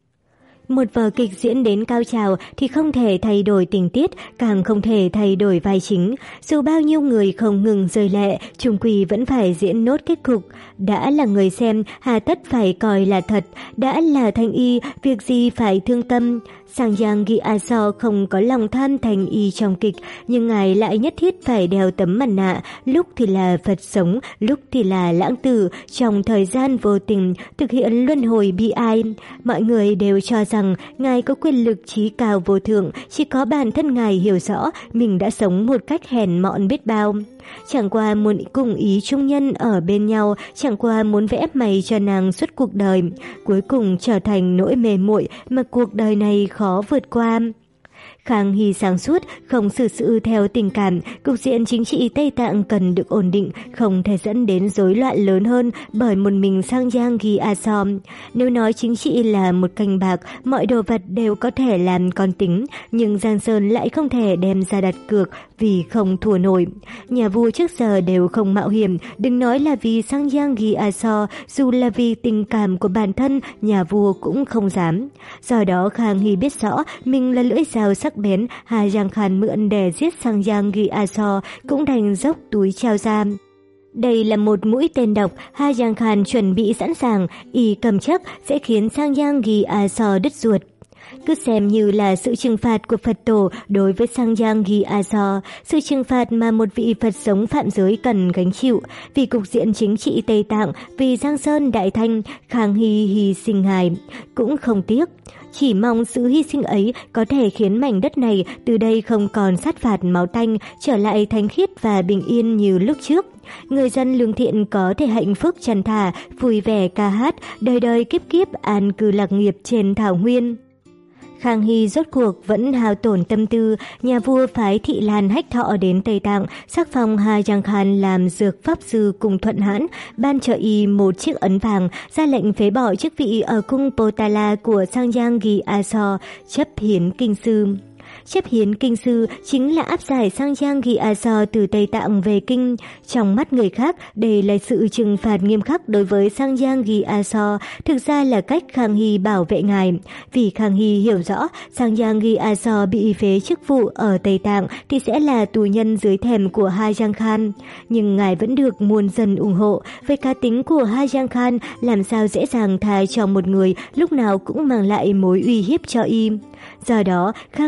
Một vở kịch diễn đến cao trào thì không thể thay đổi tình tiết, càng không thể thay đổi vai chính. Dù bao nhiêu người không ngừng rơi lệ, chung quy vẫn phải diễn nốt kết cục. Đã là người xem, hà tất phải coi là thật. Đã là thanh y, việc gì phải thương tâm. Sangyang Gi Aso không có lòng tham thành y trong kịch, nhưng ngài lại nhất thiết phải đeo tấm mặt nạ, lúc thì là Phật sống, lúc thì là lãng tử, trong thời gian vô tình thực hiện luân hồi bi ai. Mọi người đều cho rằng ngài có quyền lực trí cao vô thượng, chỉ có bản thân ngài hiểu rõ mình đã sống một cách hèn mọn biết bao. Chẳng qua muốn cùng ý chung nhân ở bên nhau, chẳng qua muốn vẽ mày cho nàng suốt cuộc đời, cuối cùng trở thành nỗi mê muội mà cuộc đời này khó vượt qua. Khang Hy sáng suốt, không xử sự theo tình cảm, cục diện chính trị Tây Tạng cần được ổn định, không thể dẫn đến rối loạn lớn hơn bởi một mình Sangyang Gi Aso. Nếu nói chính trị là một canh bạc, mọi đồ vật đều có thể làm con tính, nhưng Giang Sơn lại không thể đem ra đặt cược vì không thua nổi. Nhà vua trước giờ đều không mạo hiểm, đừng nói là vì Sangyang Gi Aso, dù là vì tình cảm của bản thân, nhà vua cũng không dám. Do đó Khang Hy biết rõ mình là lưỡi dao sắc bén, Ha Giang Khan mượn để giết Sangyang Gi Aso cũng đành dốc túi treo ra. Đây là một mũi tên độc, Ha Giang Khan chuẩn bị sẵn sàng, y cầm chắc sẽ khiến Sangyang Gi Aso đứt ruột. Cứ xem như là sự trừng phạt của Phật tổ đối với Sangyang Gi Aso, sự trừng phạt mà một vị Phật sống phạm giới cần gánh chịu. Vì cục diện chính trị Tây Tạng, vì Giang Sơn Đại Thanh, Khang Hy hy sinh ngài, cũng không tiếc. Chỉ mong sự hy sinh ấy có thể khiến mảnh đất này từ đây không còn sát phạt máu tanh, trở lại thánh khiết và bình yên như lúc trước. Người dân lương thiện có thể hạnh phúc tràn thả, vui vẻ ca hát, đời đời kiếp kiếp an cư lạc nghiệp trên thảo nguyên. Khang Hy rốt cuộc vẫn hao tổn tâm tư, nhà vua phái Thị Lan Hách Thọ đến Tây Tạng, sắc phong Ha Giang Khan làm dược pháp sư cùng Thuận Hãn, ban cho y một chiếc ấn vàng, ra lệnh phế bỏ chức vị ở cung Potala của Sangyang Gi Aso, chấp hiến kinh sư. Chấp hiến kinh sư chính là áp giải Sangyang Gi Aso từ Tây Tạng về kinh. Trong mắt người khác, đây là sự trừng phạt nghiêm khắc đối với Sangyang Gi Aso, thực ra là cách Khang Hy bảo vệ ngài. Vì Khang Hy hiểu rõ, Sangyang Gi Aso bị phế chức vụ ở Tây Tạng thì sẽ là tù nhân dưới thềm của Ha Giang Khan. Nhưng ngài vẫn được muôn dân ủng hộ. Với cá tính của Ha Giang Khan, làm sao dễ dàng tha cho một người lúc nào cũng mang lại mối uy hiếp cho y. Do đó, Khang Hy sai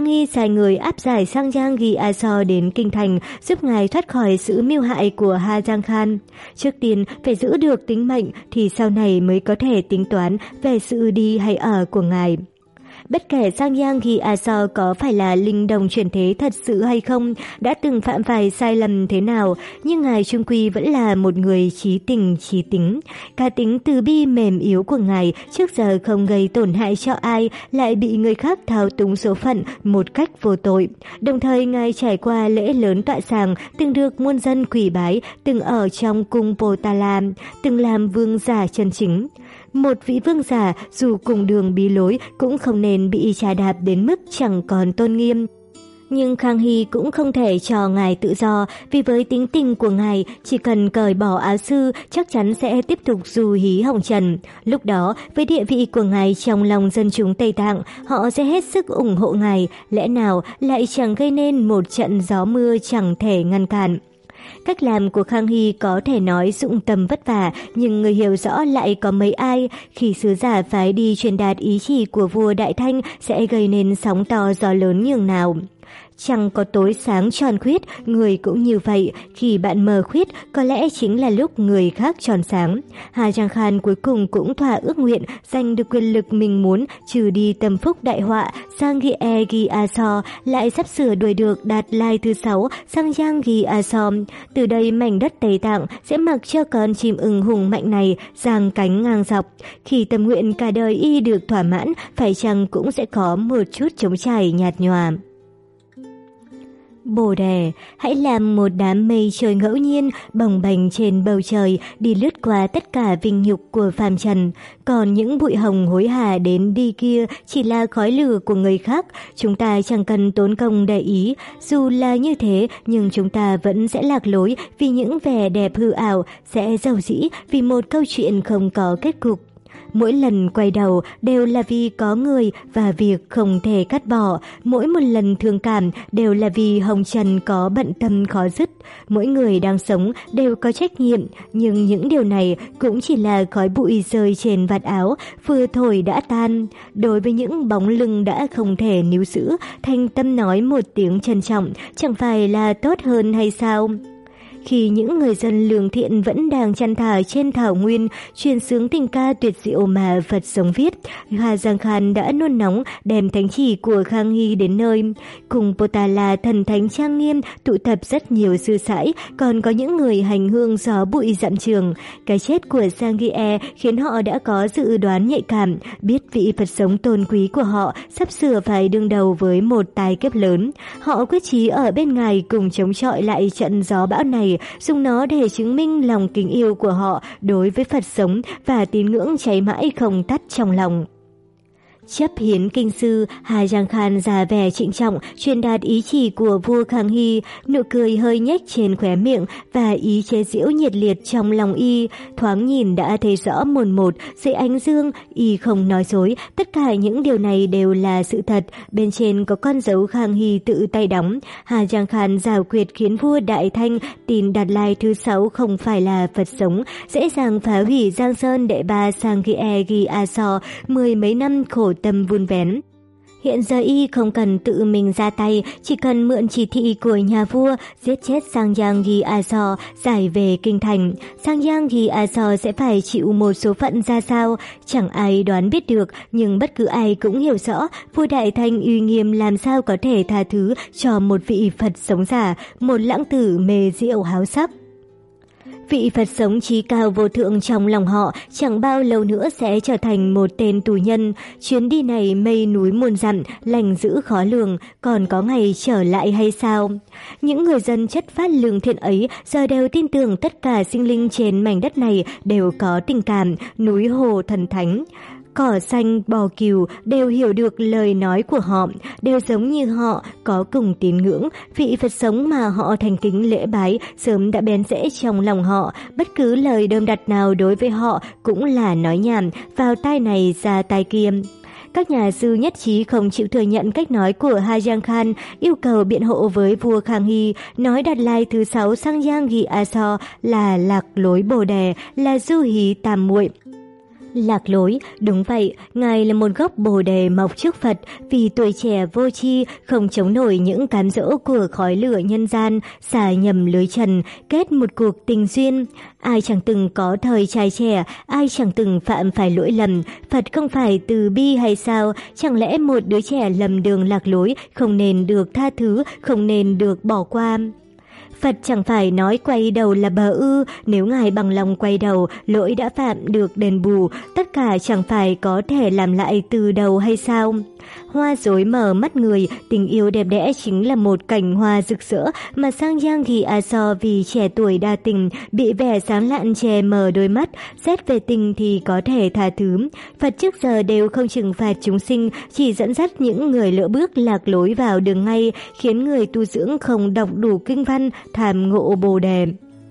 sai người áp giải Sangyang Gyatso đến kinh thành, giúp ngài thoát khỏi sự mưu hại của Ha Giang Khan. Trước tiên phải giữ được tính mệnh thì sau này mới có thể tính toán về sự đi hay ở của ngài. Bất kể Sangyang Gyatso có phải là linh đồng chuyển thế thật sự hay không, đã từng phạm phải sai lầm thế nào, nhưng ngài chung quy vẫn là một người trí tình trí tính. Cá tính từ bi mềm yếu của ngài trước giờ không gây tổn hại cho ai, lại bị người khác thao túng số phận một cách vô tội. Đồng thời ngài trải qua lễ lớn tọa sàng, từng được muôn dân quỳ bái, từng ở trong cung Potala, từng làm vương giả chân chính. Một vị vương giả dù cùng đường bí lối cũng không nên bị trà đạp đến mức chẳng còn tôn nghiêm. Nhưng Khang Hy cũng không thể cho ngài tự do, vì với tính tình của ngài, chỉ cần cởi bỏ áo sư chắc chắn sẽ tiếp tục du hí hồng trần. Lúc đó, với địa vị của ngài trong lòng dân chúng Tây Tạng, họ sẽ hết sức ủng hộ ngài, lẽ nào lại chẳng gây nên một trận gió mưa chẳng thể ngăn cản. Cách làm của Khang Hy có thể nói dụng tâm vất vả, nhưng người hiểu rõ lại có mấy ai. Khi sứ giả phái đi truyền đạt ý chỉ của vua Đại Thanh sẽ gây nên sóng to gió lớn nhường nào. Chẳng có tối sáng tròn khuyết, người cũng như vậy, khi bạn mờ khuyết có lẽ chính là lúc người khác tròn sáng. Ha Giang Khan cuối cùng cũng thỏa ước nguyện, giành được quyền lực mình muốn, trừ đi tâm phúc đại họa. Sangyang Gyatso lại sắp sửa đuổi được Đạt Lai thứ sáu Sangyang Gyatso. Từ đây mảnh đất Tây Tạng sẽ mặc cho con chim ưng hùng mạnh này giang cánh ngang dọc. Khi tâm nguyện cả đời y được thỏa mãn, phải chăng cũng sẽ có một chút trống trải nhạt nhòa. Bồ đề, hãy làm một đám mây trời ngẫu nhiên bồng bềnh trên bầu trời, đi lướt qua tất cả vinh nhục của phàm trần. Còn những bụi hồng hối hả đến đi kia chỉ là khói lửa của người khác, chúng ta chẳng cần tốn công để ý. Dù là như thế, nhưng chúng ta vẫn sẽ lạc lối vì những vẻ đẹp hư ảo, sẽ giàu dĩ vì một câu chuyện không có kết cục. Mỗi lần quay đầu đều là vì có người và việc không thể cắt bỏ. Mỗi một lần thương cảm đều là vì hồng trần có bận tâm khó dứt. Mỗi người đang sống đều có trách nhiệm, nhưng những điều này cũng chỉ là khói bụi rơi trên vạt áo, vừa thổi đã tan. Đối với những bóng lưng đã không thể níu giữ, thành tâm nói một tiếng trân trọng, chẳng phải là tốt hơn hay sao? Khi những người dân lương thiện vẫn đang chăn thả trên thảo nguyên, truyền xướng tình ca tuyệt diệu mà Phật sống viết, Ha Giang Khan đã nôn nóng đem thánh chỉ của Khang Hy đến nơi. Cùng Potala thần thánh trang nghiêm tụ tập rất nhiều sư sãi, còn có những người hành hương gió bụi dặm trường. Cái chết của Sangyang khiến họ đã có dự đoán nhạy cảm, biết vị Phật sống tôn quý của họ sắp sửa phải đương đầu với một tai kiếp lớn. Họ quyết chí ở bên ngài cùng chống chọi lại trận gió bão này, dùng nó để chứng minh lòng kính yêu của họ đối với Phật sống và tín ngưỡng cháy mãi không tắt trong lòng. Chấp hiến kinh sư, Ha Giang Khan ra vẻ trịnh trọng truyền đạt ý chỉ của vua Khang Hy, nụ cười hơi nhếch trên khóe miệng và ý chế giễu nhiệt liệt trong lòng y. Thoáng nhìn đã thấy rõ mồn một, dưới ánh dương, y không nói dối, tất cả những điều này đều là sự thật. Bên trên có con dấu Khang Hy tự tay đóng. Ha Giang Khan giảo quyệt khiến vua Đại Thanh tin Đạt Lai thứ sáu không phải là Phật sống, dễ dàng phá hủy Giang Sơn đệ ba Sangyang Gyatso mười mấy năm khổ tâm vun vén. Hiện giờ y không cần tự mình ra tay, chỉ cần mượn chỉ thị của nhà vua giết chết Sangyang Gyatso, giải về kinh thành. Sangyang Gyatso sẽ phải chịu một số phận ra sao, chẳng ai đoán biết được, nhưng bất cứ ai cũng hiểu rõ vua Đại Thanh uy nghiêm làm sao có thể tha thứ cho một vị Phật sống giả, một lãng tử mê rượu háo sắc. Vị Phật sống trí cao vô thượng trong lòng họ chẳng bao lâu nữa sẽ trở thành một tên tù nhân. Chuyến đi này mây núi muôn dặm, lành dữ khó lường, còn có ngày trở lại hay sao? Những người dân chất phát lương thiện ấy giờ đều tin tưởng tất cả sinh linh trên mảnh đất này đều có tình cảm, núi hồ thần thánh. Cỏ xanh, bò cừu đều hiểu được lời nói của họ, đều giống như họ, có cùng tín ngưỡng. Vị Phật sống mà họ thành kính lễ bái sớm đã bén rễ trong lòng họ. Bất cứ lời đơm đặt nào đối với họ cũng là nói nhảm, vào tai này ra tai kia. Các nhà sư nhất trí không chịu thừa nhận cách nói của Ha Giang Khan, yêu cầu biện hộ với vua Khang Hy, nói Đạt Lai thứ sáu Sangyang Gyatso là lạc lối bồ đề, là du hí tam muội. Lạc lối, đúng vậy, Ngài là một gốc bồ đề mọc trước Phật, vì tuổi trẻ vô tri, không chống nổi những cám dỗ của khói lửa nhân gian, xả nhầm lưới trần, kết một cuộc tình duyên. Ai chẳng từng có thời trai trẻ, ai chẳng từng phạm phải lỗi lầm, Phật không phải từ bi hay sao? Chẳng lẽ một đứa trẻ lầm đường lạc lối không nên được tha thứ, không nên được bỏ qua? Phật chẳng phải nói quay đầu là bờ ư, nếu Ngài bằng lòng quay đầu, lỗi đã phạm được đền bù, tất cả chẳng phải có thể làm lại từ đầu hay sao? Hoa rối mở mắt người, tình yêu đẹp đẽ chính là một cảnh hoa rực rỡ mà Sang Giang Ghi A So vì trẻ tuổi đa tình, bị vẻ sáng lạn che mờ đôi mắt, xét về tình thì có thể tha thứ. Phật trước giờ đều không trừng phạt chúng sinh, chỉ dẫn dắt những người lỡ bước lạc lối vào đường ngay, khiến người tu dưỡng không đọc đủ kinh văn, tham ngộ bồ đề.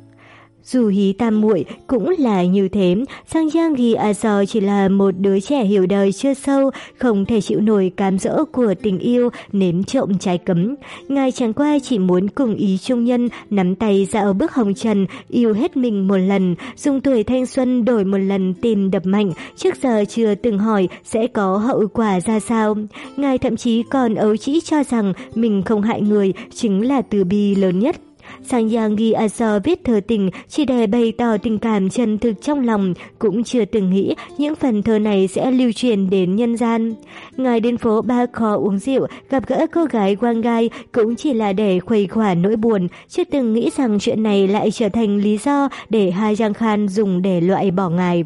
Dù hí tam muội cũng là như thế, Sang Giang Ghi A So chỉ là một đứa trẻ hiểu đời chưa sâu, không thể chịu nổi cám dỗ của tình yêu, nếm trộm trái cấm. Ngài chẳng qua chỉ muốn cùng ý trung nhân, nắm tay dạo bước hồng trần, yêu hết mình một lần, dùng tuổi thanh xuân đổi một lần tin đập mạnh, trước giờ chưa từng hỏi sẽ có hậu quả ra sao. Ngài thậm chí còn ấu trĩ cho rằng mình không hại người, chính là từ bi lớn nhất. Sang Giang Ghi A So viết thơ tình chỉ để bày tỏ tình cảm chân thực trong lòng, cũng chưa từng nghĩ những phần thơ này sẽ lưu truyền đến nhân gian. Ngài đến phố Ba Kho uống rượu, gặp gỡ cô gái Quang Gai cũng chỉ là để khuây khỏa nỗi buồn, chưa từng nghĩ rằng chuyện này lại trở thành lý do để Ha Giang Khan dùng để loại bỏ Ngài.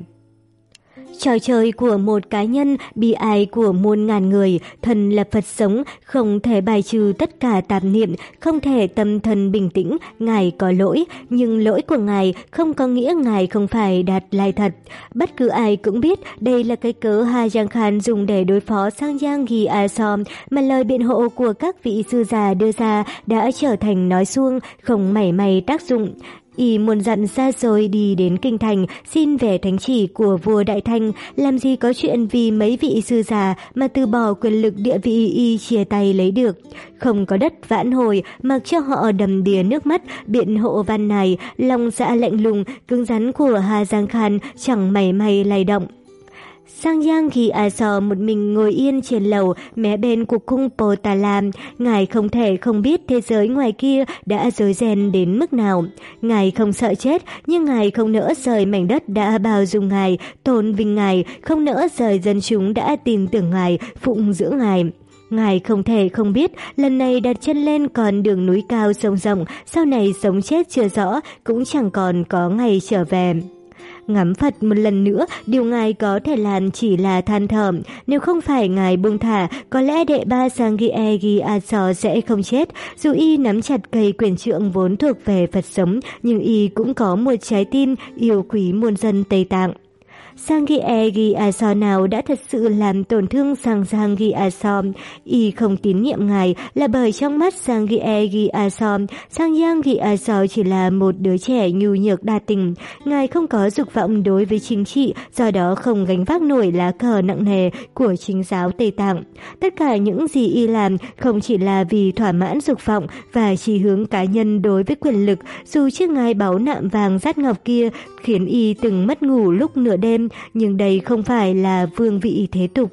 Trò chơi của một cá nhân, bi ai của muôn ngàn người, thần là Phật sống, không thể bài trừ tất cả tạp niệm, không thể tâm thần bình tĩnh, Ngài có lỗi, nhưng lỗi của Ngài không có nghĩa Ngài không phải Đạt Lai thật. Bất cứ ai cũng biết đây là cái cớ Ha Giang Khan dùng để đối phó Sang Giang Ghi A So, mà lời biện hộ của các vị sư già đưa ra đã trở thành nói suông, không mảy may tác dụng. Y muốn dặn ra rồi đi đến kinh thành, xin về thánh chỉ của vua Đại Thanh, làm gì có chuyện vì mấy vị sư già mà từ bỏ quyền lực địa vị y chia tay lấy được. Không có đất vãn hồi, mặc cho họ đầm đìa nước mắt, biện hộ văn này, lòng dạ lạnh lùng, cứng rắn của Ha Giang Khan chẳng mảy may lay động. Sang Giang Ghi A So một mình ngồi yên trên lầu mé bên của cung Potala, Ngài không thể không biết thế giới ngoài kia đã rối ren đến mức nào. Ngài không sợ chết, nhưng Ngài không nỡ rời mảnh đất đã bao dung Ngài, tôn vinh Ngài, không nỡ rời dân chúng đã tin tưởng Ngài, phụng dưỡng Ngài. Ngài không thể không biết, lần này đặt chân lên con đường núi cao sông rộng, sau này sống chết chưa rõ, cũng chẳng còn có ngày trở về. Ngắm Phật một lần nữa, điều Ngài có thể làm chỉ là than thở. Nếu không phải Ngài buông thả, có lẽ đệ ba Sang Ghi A So sẽ không chết. Dù y nắm chặt cây quyền trượng vốn thuộc về Phật sống, nhưng y cũng có một trái tim yêu quý muôn dân Tây Tạng. Sang Ghi A So nào đã thật sự làm tổn thương Sang Giang Ghi A So. Y không tín nhiệm Ngài là bởi trong mắt Sang Ghi A So, Sang Giang Ghi A So chỉ là một đứa trẻ nhu nhược đa tình. Ngài không có dục vọng đối với chính trị, do đó không gánh vác nổi lá cờ nặng nề của chính giáo Tây Tạng. Tất cả những gì y làm không chỉ là vì thỏa mãn dục vọng và chỉ hướng cá nhân đối với quyền lực, dù chiếc ngai báu nạm vàng dát ngọc kia khiến y từng mất ngủ lúc nửa đêm, nhưng đây không phải là vương vị thế tục.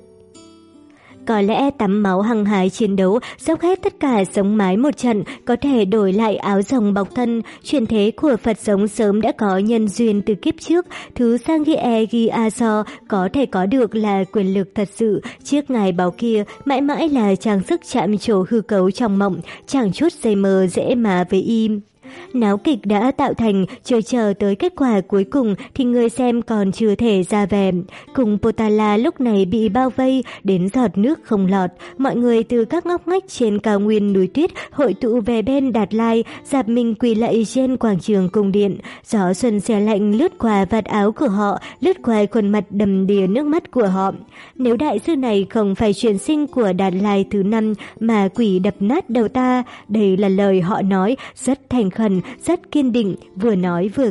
Có lẽ tắm máu hăng hái chiến đấu, dốc hết tất cả sống mái một trận, có thể đổi lại áo rồng bọc thân. Truyền thế của Phật sống sớm đã có nhân duyên từ kiếp trước. Thứ Sang Ghi A So có thể có được là quyền lực thật sự. Chiếc ngài báu kia mãi mãi là trang sức chạm trổ hư cấu trong mộng, chẳng chút dây mờ dễ mà với im. Náo kịch đã tạo thành, chờ chờ tới kết quả cuối cùng thì người xem còn chưa thể ra về. Cùng Potala lúc này bị bao vây đến giọt nước không lọt, mọi người từ các ngóc ngách trên cao nguyên núi tuyết hội tụ về bên Đạt Lai, dạp mình quỳ lạy trên quảng trường cung điện. Gió xuân se lạnh lướt qua vạt áo của họ, lướt qua khuôn mặt đầm đìa nước mắt của họ. Nếu đại sư này không phải truyền sinh của Đạt Lai thứ năm mà quỷ đập nát đầu ta, đây là lời họ nói rất thành khẩn, rất kiên định, vừa nói vừa khóc.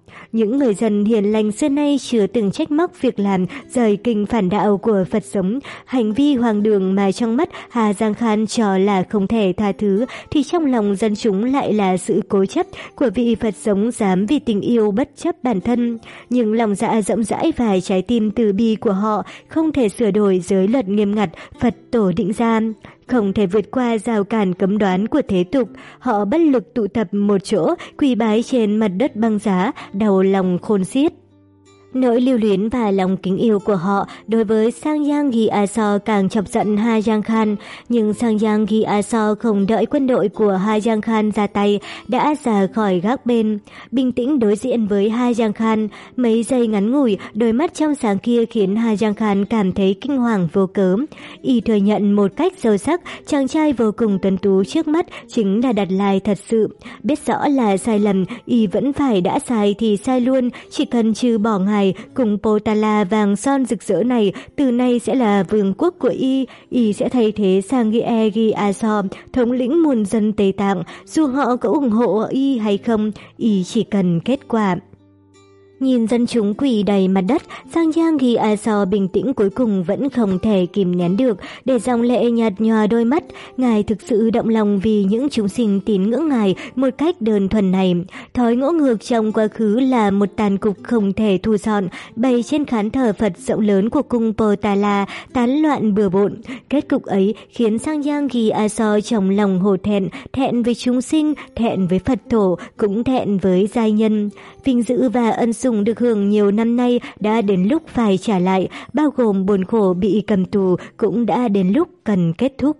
Những người dân hiền lành xưa nay chưa từng trách móc việc làm rời kinh phản đạo của Phật sống, hành vi hoang đường mà trong mắt Hà Giang Khan cho là không thể tha thứ, thì trong lòng dân chúng lại là sự cố chấp của vị Phật sống dám vì tình yêu bất chấp bản thân. Nhưng lòng dạ rộng rãi và trái tim từ bi của họ không thể sửa đổi giới luật nghiêm ngặt Phật tổ định ra, không thể vượt qua rào cản cấm đoán của thế tục. Họ bất lực tụ tập một chỗ, quỳ bái trên mặt đất băng giá, đau lòng khôn xiết. Nỗi lưu luyến và lòng kính yêu của họ đối với Sangyang Gyatso càng chọc giận Ha Giang Khan, nhưng Sangyang Gyatso không đợi quân đội của Ha Giang Khan ra tay, đã ra khỏi gác bên, bình tĩnh đối diện với Ha Giang Khan. Mấy giây ngắn ngủi, đôi mắt trong sáng kia khiến Ha Giang Khan cảm thấy kinh hoàng vô cớ. Y thừa nhận một cách sâu sắc, chàng trai vô cùng tuấn tú trước mắt chính là Đạt Lai thật sự. Biết rõ là sai lầm, Y vẫn phải đã sai thì sai luôn, chỉ cần trừ bỏ ngài cùng Potala vàng son rực rỡ này, từ nay sẽ là vương quốc của Y. Y sẽ thay thế Sangye Gyatso, thống lĩnh muôn dân Tây Tạng. Dù họ có ủng hộ Y hay không, Y chỉ cần kết quả. Nhìn dân chúng quỳ đầy mặt đất, Sangyang Gyatso bình tĩnh cuối cùng vẫn không thể kìm nén được, để dòng lệ nhạt nhòa đôi mắt. Ngài thực sự động lòng vì những chúng sinh tín ngưỡng Ngài một cách đơn thuần này. Thói ngỗ ngược trong quá khứ là một tàn cục không thể thu dọn, bày trên khán thờ Phật rộng lớn của cung Potala, tán loạn bừa bộn. Kết cục ấy khiến Sangyang Gyatso trong lòng hổ thẹn, thẹn với chúng sinh, thẹn với Phật tổ, cũng thẹn với giai nhân. Vinh dự và ân sủng được hưởng nhiều năm nay đã đến lúc phải trả lại, bao gồm buồn khổ bị cầm tù cũng đã đến lúc cần kết thúc.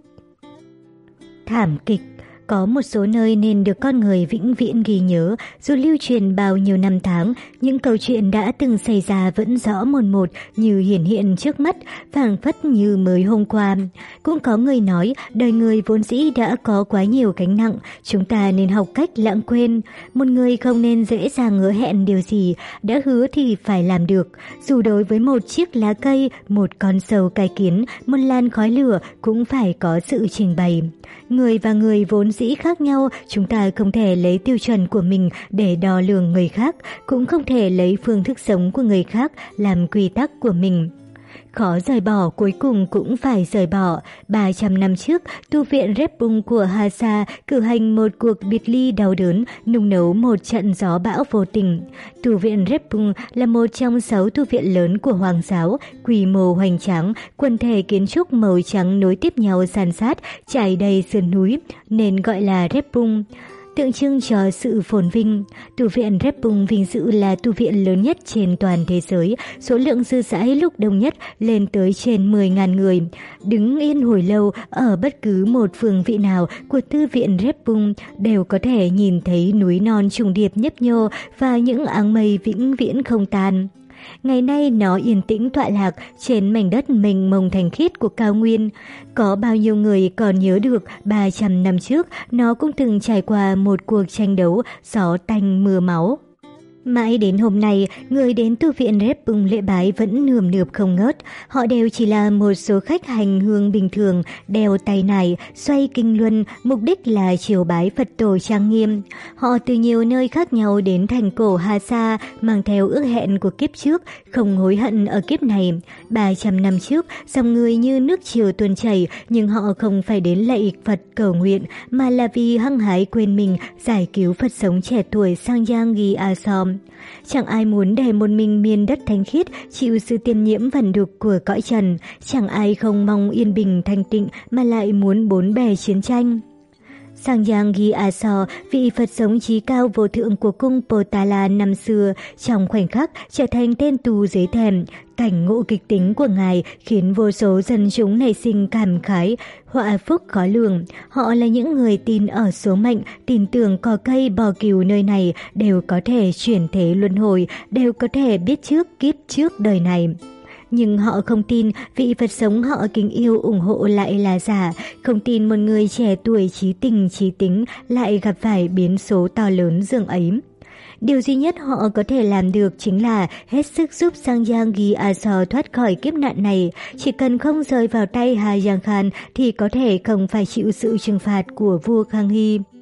Thảm kịch. Có một số nơi nên được con người vĩnh viễn ghi nhớ, dù lưu truyền bao nhiêu năm tháng, những câu chuyện đã từng xảy ra vẫn rõ mồn một như hiển hiện trước mắt, phảng phất như mới hôm qua. Cũng có người nói, đời người vốn dĩ đã có quá nhiều gánh nặng, chúng ta nên học cách lãng quên. Một người không nên dễ dàng hứa hẹn điều gì, đã hứa thì phải làm được. Dù đối với một chiếc lá cây, một con sâu cái kiến, một làn khói lửa cũng phải có sự trình bày. Người và người vốn dĩ khác nhau, chúng ta không thể lấy tiêu chuẩn của mình để đo lường người khác, cũng không thể lấy phương thức sống của người khác làm quy tắc của mình. Khó rời bỏ cuối cùng cũng phải rời bỏ. ba trăm năm trước, tu viện Repung của Hasa cử hành một cuộc biệt ly đau đớn, nung nấu một trận gió bão vô tình. Tu viện Repung là một trong sáu tu viện lớn của Hoàng giáo, quy mô hoành tráng, quần thể kiến trúc màu trắng nối tiếp nhau san sát, trải đầy sườn núi, nên gọi là Repung, tượng trưng cho sự phồn vinh. Tu viện Repung vinh dự là tu viện lớn nhất trên toàn thế giới, số lượng sư sãi lúc đông nhất lên tới trên mười nghìn người. Đứng yên hồi lâu ở bất cứ một phường vị nào của tu viện Repung đều có thể nhìn thấy núi non trùng điệp nhấp nhô và những áng mây vĩnh viễn không tan. Ngày nay nó yên tĩnh tọa lạc trên mảnh đất mênh mông thanh khiết của cao nguyên. Có bao nhiêu người còn nhớ được ba trăm năm trước nó cũng từng trải qua một cuộc tranh đấu gió tanh mưa máu. Mãi đến hôm nay, người đến tu viện Repung lễ bái vẫn nườm nượp không ngớt. Họ đều chỉ là một số khách hành hương bình thường, đeo tay nải, xoay kinh luân, mục đích là chiều bái Phật tổ trang nghiêm. Họ từ nhiều nơi khác nhau đến thành cổ Hasa, mang theo ước hẹn của kiếp trước, không hối hận ở kiếp này. ba trăm năm trước, dòng người như nước triều tuôn chảy, nhưng họ không phải đến lạy Phật cầu nguyện, mà là vì hăng hái quên mình, giải cứu Phật sống trẻ tuổi Sangyang Gyatso. Chẳng ai muốn để một mình miền đất thánh khiết chịu sự tiêm nhiễm vẩn đục của cõi trần. Chẳng ai không mong yên bình thanh tịnh mà lại muốn bốn bề chiến tranh. Sangyang Gyatso, vị Phật sống trí cao vô thượng của cung Potala năm xưa, trong khoảnh khắc trở thành tên tù dưới thềm. Cảnh ngộ kịch tính của ngài khiến vô số dân chúng nảy sinh cảm khái, họa phúc khó lường. Họ là những người tin ở số mệnh, tin tưởng cỏ cây bò cừu nơi này đều có thể chuyển thế luân hồi, đều có thể biết trước kiếp trước đời này. Nhưng họ không tin vị Phật sống họ kính yêu ủng hộ lại là giả, không tin một người trẻ tuổi trí tình trí tính lại gặp phải biến số to lớn dường ấy. Điều duy nhất họ có thể làm được chính là hết sức giúp Sangyang Gyatso thoát khỏi kiếp nạn này. Chỉ cần không rơi vào tay Ha Giang Khan thì có thể không phải chịu sự trừng phạt của vua Khang Hy.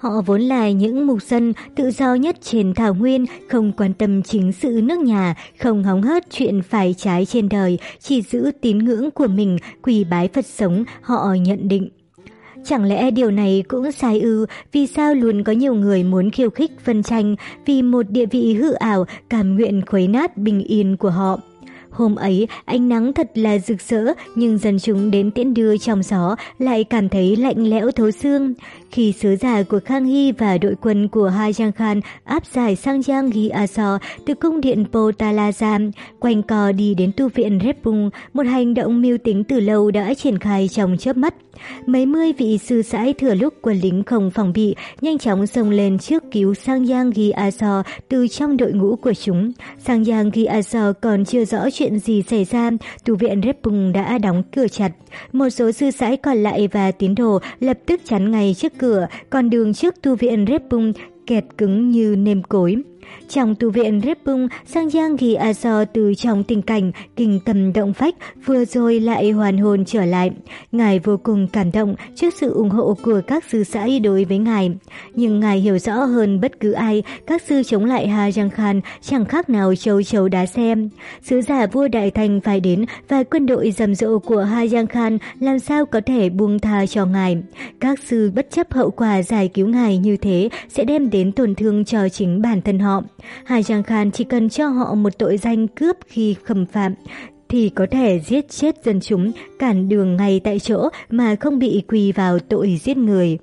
Họ vốn là những mục dân tự do nhất trên thảo nguyên, không quan tâm chính sự nước nhà, không hóng hớt chuyện phải trái trên đời, chỉ giữ tín ngưỡng của mình, quỳ bái Phật sống, họ nhận định. Chẳng lẽ điều này cũng sai ư? Vì sao luôn có nhiều người muốn khiêu khích phân tranh vì một địa vị hư ảo, cam nguyện khuấy nát bình yên của họ? Hôm ấy, ánh nắng thật là rực rỡ, nhưng dân chúng đến tiễn đưa trong gió lại cảm thấy lạnh lẽo thấu xương. Khi sứ giả của Khang Hy và đội quân của Ha Giang Khan áp giải Sanjang Ghi Aso từ cung điện Potalaja, quanh co đi đến tu viện Repung, một hành động mưu tính từ lâu đã triển khai trong chớp mắt. Mấy mươi vị sư sãi thừa lúc quân lính không phòng bị, nhanh chóng xông lên trước cứu Sanjang Ghi Aso từ trong đội ngũ của chúng. Sanjang Ghi Aso còn chưa rõ chuyện gì xảy ra, tu viện Repung đã đóng cửa chặt. Một số sư sãi còn lại và tín đồ lập tức chắn ngay trước cửa, còn đường trước tu viện Repung kẹt cứng như nêm cối. Trong tu viện Repung, Sanjang Ghi Aso từ trong tình cảnh kinh tâm động phách vừa rồi lại hoàn hồn trở lại. Ngài vô cùng cảm động trước sự ủng hộ của các sư sãi đối với Ngài. Nhưng Ngài hiểu rõ hơn bất cứ ai, các sư chống lại Ha Giang Khan chẳng khác nào châu chấu đá xem. Sứ giả vua Đại Thành phải đến và quân đội rầm rộ của Ha Giang Khan làm sao có thể buông tha cho Ngài. Các sư bất chấp hậu quả giải cứu Ngài như thế sẽ đem đến tổn thương cho chính bản thân họ. Ha Giang Khan chỉ cần cho họ một tội danh cướp khi khâm phạm thì có thể giết chết dân chúng, cản đường ngay tại chỗ mà không bị quỳ vào tội giết người.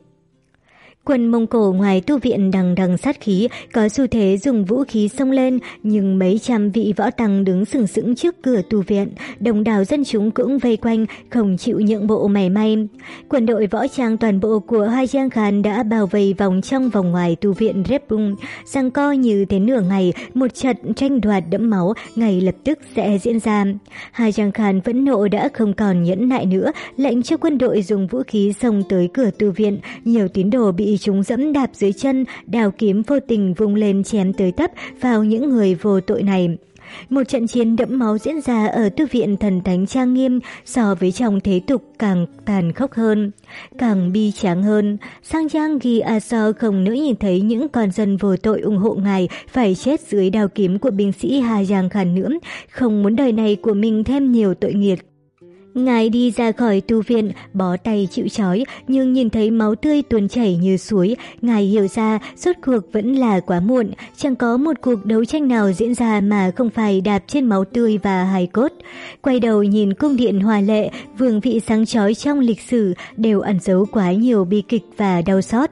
Quân Mông Cổ ngoài tu viện đằng đằng sát khí, có xu thế dùng vũ khí xông lên, nhưng mấy trăm vị võ tăng đứng sừng sững trước cửa tu viện, đông đảo dân chúng cũng vây quanh, không chịu nhượng bộ mảy may. Quân đội võ trang toàn bộ của Ha Giang Khan đã bao vây vòng trong vòng ngoài tu viện Repung, giằng co như thế nửa ngày, một trận tranh đoạt đẫm máu ngay lập tức sẽ diễn ra. Ha Giang Khan vẫn nộ đã không còn nhẫn nại nữa, lệnh cho quân đội dùng vũ khí xông tới cửa tu viện, nhiều tín đồ bị chúng dẫm đạp dưới chân, đào kiếm vô tình vung lên chém tới tấp vào những người vô tội này. Một trận chiến đẫm máu diễn ra ở tu viện thần thánh trang nghiêm, so với trong thế tục càng tàn khốc hơn, càng bi tráng hơn. Sanjang Ghi Aso không nữa nhìn thấy những con dân vô tội ủng hộ Ngài phải chết dưới đao kiếm của binh sĩ Ha Giang Khan nữa, không muốn đời này của mình thêm nhiều tội nghiệt. Ngài đi ra khỏi tu viện, bó tay chịu trói, nhưng nhìn thấy máu tươi tuôn chảy như suối, Ngài hiểu ra rốt cuộc vẫn là quá muộn, chẳng có một cuộc đấu tranh nào diễn ra mà không phải đạp trên máu tươi và hài cốt. Quay đầu nhìn cung điện hoa lệ, vương vị sáng chói trong lịch sử đều ẩn giấu quá nhiều bi kịch và đau xót.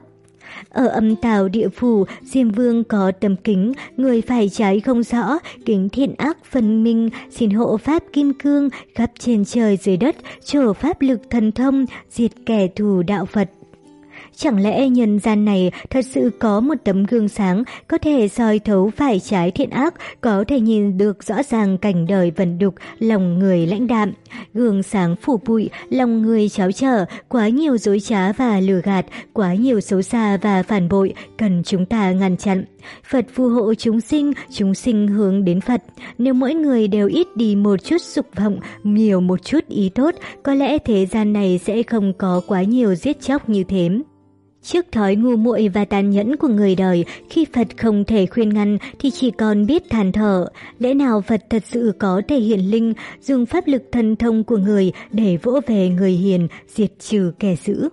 Ở âm tào địa phủ, Diêm Vương có tấm kính, người phải trái không rõ, kính thiện ác phân minh, xin hộ pháp kim cương, khắp trên trời dưới đất, trổ pháp lực thần thông, diệt kẻ thù đạo Phật. Chẳng lẽ nhân gian này thật sự có một tấm gương sáng, có thể soi thấu phải trái thiện ác, có thể nhìn được rõ ràng cảnh đời vần đục, lòng người lãnh đạm. Gương sáng phủ bụi, lòng người cháo trở, quá nhiều dối trá và lừa gạt, quá nhiều xấu xa và phản bội, cần chúng ta ngăn chặn. Phật phù hộ chúng sinh, chúng sinh hướng đến Phật. Nếu mỗi người đều ít đi một chút dục vọng, nhiều một chút ý tốt, có lẽ thế gian này sẽ không có quá nhiều giết chóc như thế. Trước thói ngu muội và tàn nhẫn của người đời, khi Phật không thể khuyên ngăn thì chỉ còn biết than thở. Lẽ nào Phật thật sự có thể hiển linh, dùng pháp lực thần thông của người để vỗ về người hiền, diệt trừ kẻ dữ?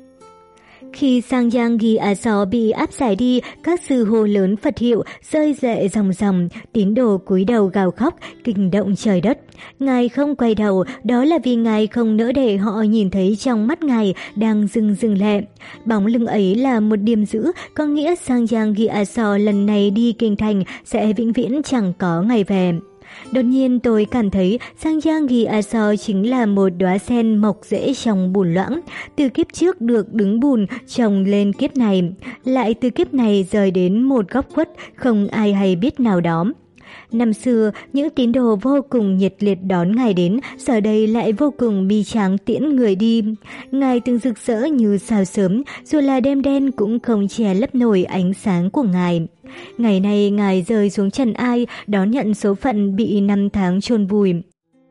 Khi Sanjang Ghi Aso bị áp giải đi, các sư hô lớn Phật hiệu, rơi lệ ròng ròng, tín đồ cúi đầu gào khóc, kinh động trời đất. Ngài không quay đầu, đó là vì Ngài không nỡ để họ nhìn thấy trong mắt Ngài đang rưng rưng lệ. Bóng lưng ấy là một điềm dữ, có nghĩa Sanjang Ghi Aso lần này đi kinh thành sẽ vĩnh viễn chẳng có ngày về. Đột nhiên tôi cảm thấy Sanjang Ghi Aso chính là một đóa sen mọc rễ trong bùn loãng, từ kiếp trước được đứng bùn trồng lên kiếp này, lại từ kiếp này rời đến một góc khuất không ai hay biết nào đó. Năm xưa, những tín đồ vô cùng nhiệt liệt đón Ngài đến, giờ đây lại vô cùng bi tráng tiễn người đi. Ngài từng rực rỡ như sao sớm, dù là đêm đen cũng không che lấp nổi ánh sáng của Ngài. Ngày nay Ngài rơi xuống trần ai, đón nhận số phận bị năm tháng chôn vùi.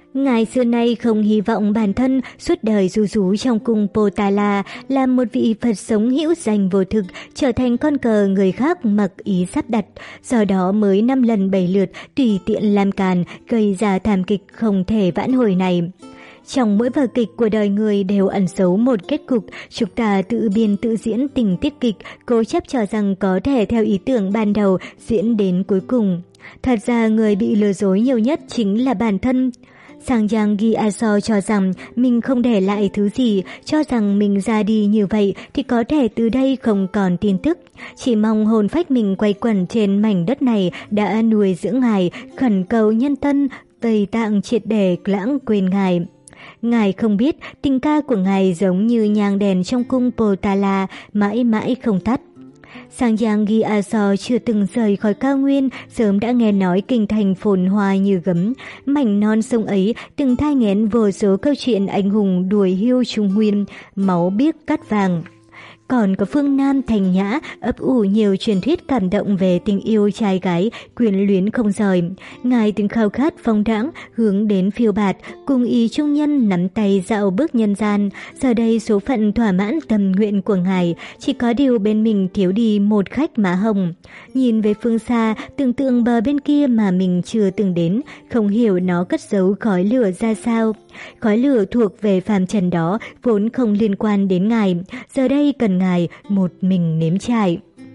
Ngài xưa nay không hy vọng bản thân suốt đời ru rú trong cung Potala, làm một vị Phật sống hữu danh vô thực, trở thành con cờ người khác mặc ý sắp đặt, do đó mới năm lần bảy lượt tùy tiện làm càn, gây ra thảm kịch không thể vãn hồi này. Trong mỗi vở kịch của đời người đều ẩn giấu một kết cục, chúng ta tự biên tự diễn tình tiết kịch, cố chấp cho rằng có thể theo ý tưởng ban đầu diễn đến cuối cùng. Thật ra người bị lừa dối nhiều nhất chính là bản thân. Sangyang Gyatso cho rằng mình không để lại thứ gì, cho rằng mình ra đi như vậy thì có thể từ đây không còn tin tức. Chỉ mong hồn phách mình quay quẩn trên mảnh đất này đã nuôi dưỡng ngài, khẩn cầu nhân tân, Tây Tạng triệt để lãng quên ngài. Ngài không biết tình ca của ngài giống như nhang đèn trong cung Potala, mãi mãi không tắt. Sangyang Gyatso chưa từng rời khỏi cao nguyên, sớm đã nghe nói kinh thành phồn hoa như gấm. Mảnh non sông ấy từng thai nghén vô số câu chuyện anh hùng đuổi hiu trung nguyên, máu biếc cắt vàng. Còn có phương Nam thanh nhã, ấp ủ nhiều truyền thuyết cảm động về tình yêu trai gái, quyến luyến không rời. Ngài từng khao khát phong đãng, hướng đến phiêu bạt, cùng ý trung nhân nắm tay dạo bước nhân gian. Giờ đây số phận thỏa mãn tâm nguyện của ngài, chỉ có điều bên mình thiếu đi một khách má hồng. Nhìn về phương xa, tưởng tượng bờ bên kia mà mình chưa từng đến, không hiểu nó cất giấu khói lửa ra sao. Khói lửa thuộc về phàm trần đó, vốn không liên quan đến ngài, giờ đây cần ngài một mình nếm trải.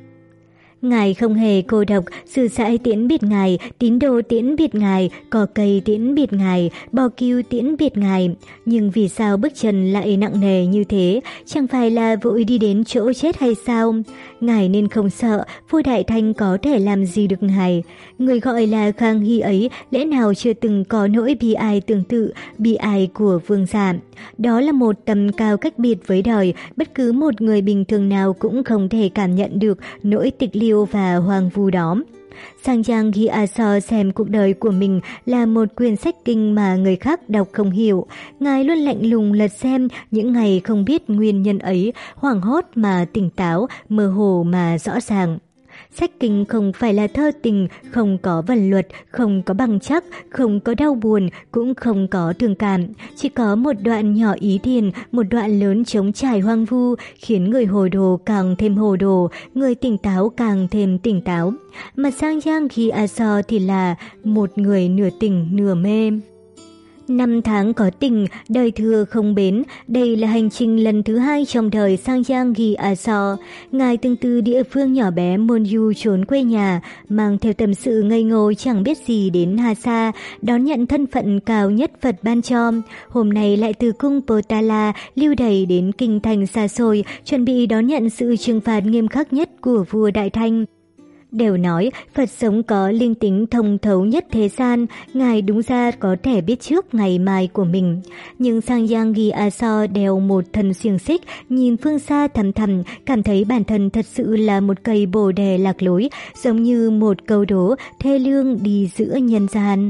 Ngài không hề cô độc, sư sãi tiễn biệt ngài, tín đồ tiễn biệt ngài, cỏ cây tiễn biệt ngài, bò cừu tiễn biệt ngài. Nhưng vì sao bước chân lại nặng nề như thế? Chẳng phải là vội đi đến chỗ chết hay sao? Ngài nên không sợ, vua Đại Thanh có thể làm gì được ngài? Người gọi là Khang Hy ấy lẽ nào chưa từng có nỗi bi ai tương tự, bi ai của vương giả? Đó là một tầm cao cách biệt với đời, bất cứ một người bình thường nào cũng không thể cảm nhận được nỗi tịch liêu và hoang vu đó. Sangyang Gyatso xem cuộc đời của mình là một quyển sách kinh mà người khác đọc không hiểu. Ngài luôn lạnh lùng lật xem, những ngày không biết nguyên nhân ấy, hoảng hốt mà tỉnh táo, mơ hồ mà rõ ràng. Sách kinh không phải là thơ tình, không có vần luật, không có bằng chắc, không có đau buồn, cũng không có thương cảm. Chỉ có một đoạn nhỏ ý thiền, một đoạn lớn trống trải hoang vu, khiến người hồ đồ càng thêm hồ đồ, người tỉnh táo càng thêm tỉnh táo. Mà Sangyang Gyatso thì là một người nửa tỉnh nửa mê. Năm tháng có tình, đời thừa không bến, đây là hành trình lần thứ hai trong đời Sangyang Gyatso. Ngài từng từ địa phương nhỏ bé Monyu trốn quê nhà, mang theo tâm sự ngây ngô chẳng biết gì đến Lhasa, đón nhận thân phận cao nhất Phật ban cho. Hôm nay lại từ cung Potala lưu đày đến kinh thành xa xôi, chuẩn bị đón nhận sự trừng phạt nghiêm khắc nhất của vua Đại Thanh. Đều nói Phật sống có linh tính thông thấu nhất thế gian, ngài đúng ra có thể biết trước ngày mai của mình. Nhưng Sangyang Gyatso đeo một thân xiềng xích, nhìn phương xa thầm thầm, cảm thấy bản thân thật sự là một cây bồ đề lạc lối, giống như một câu đố thê lương đi giữa nhân gian.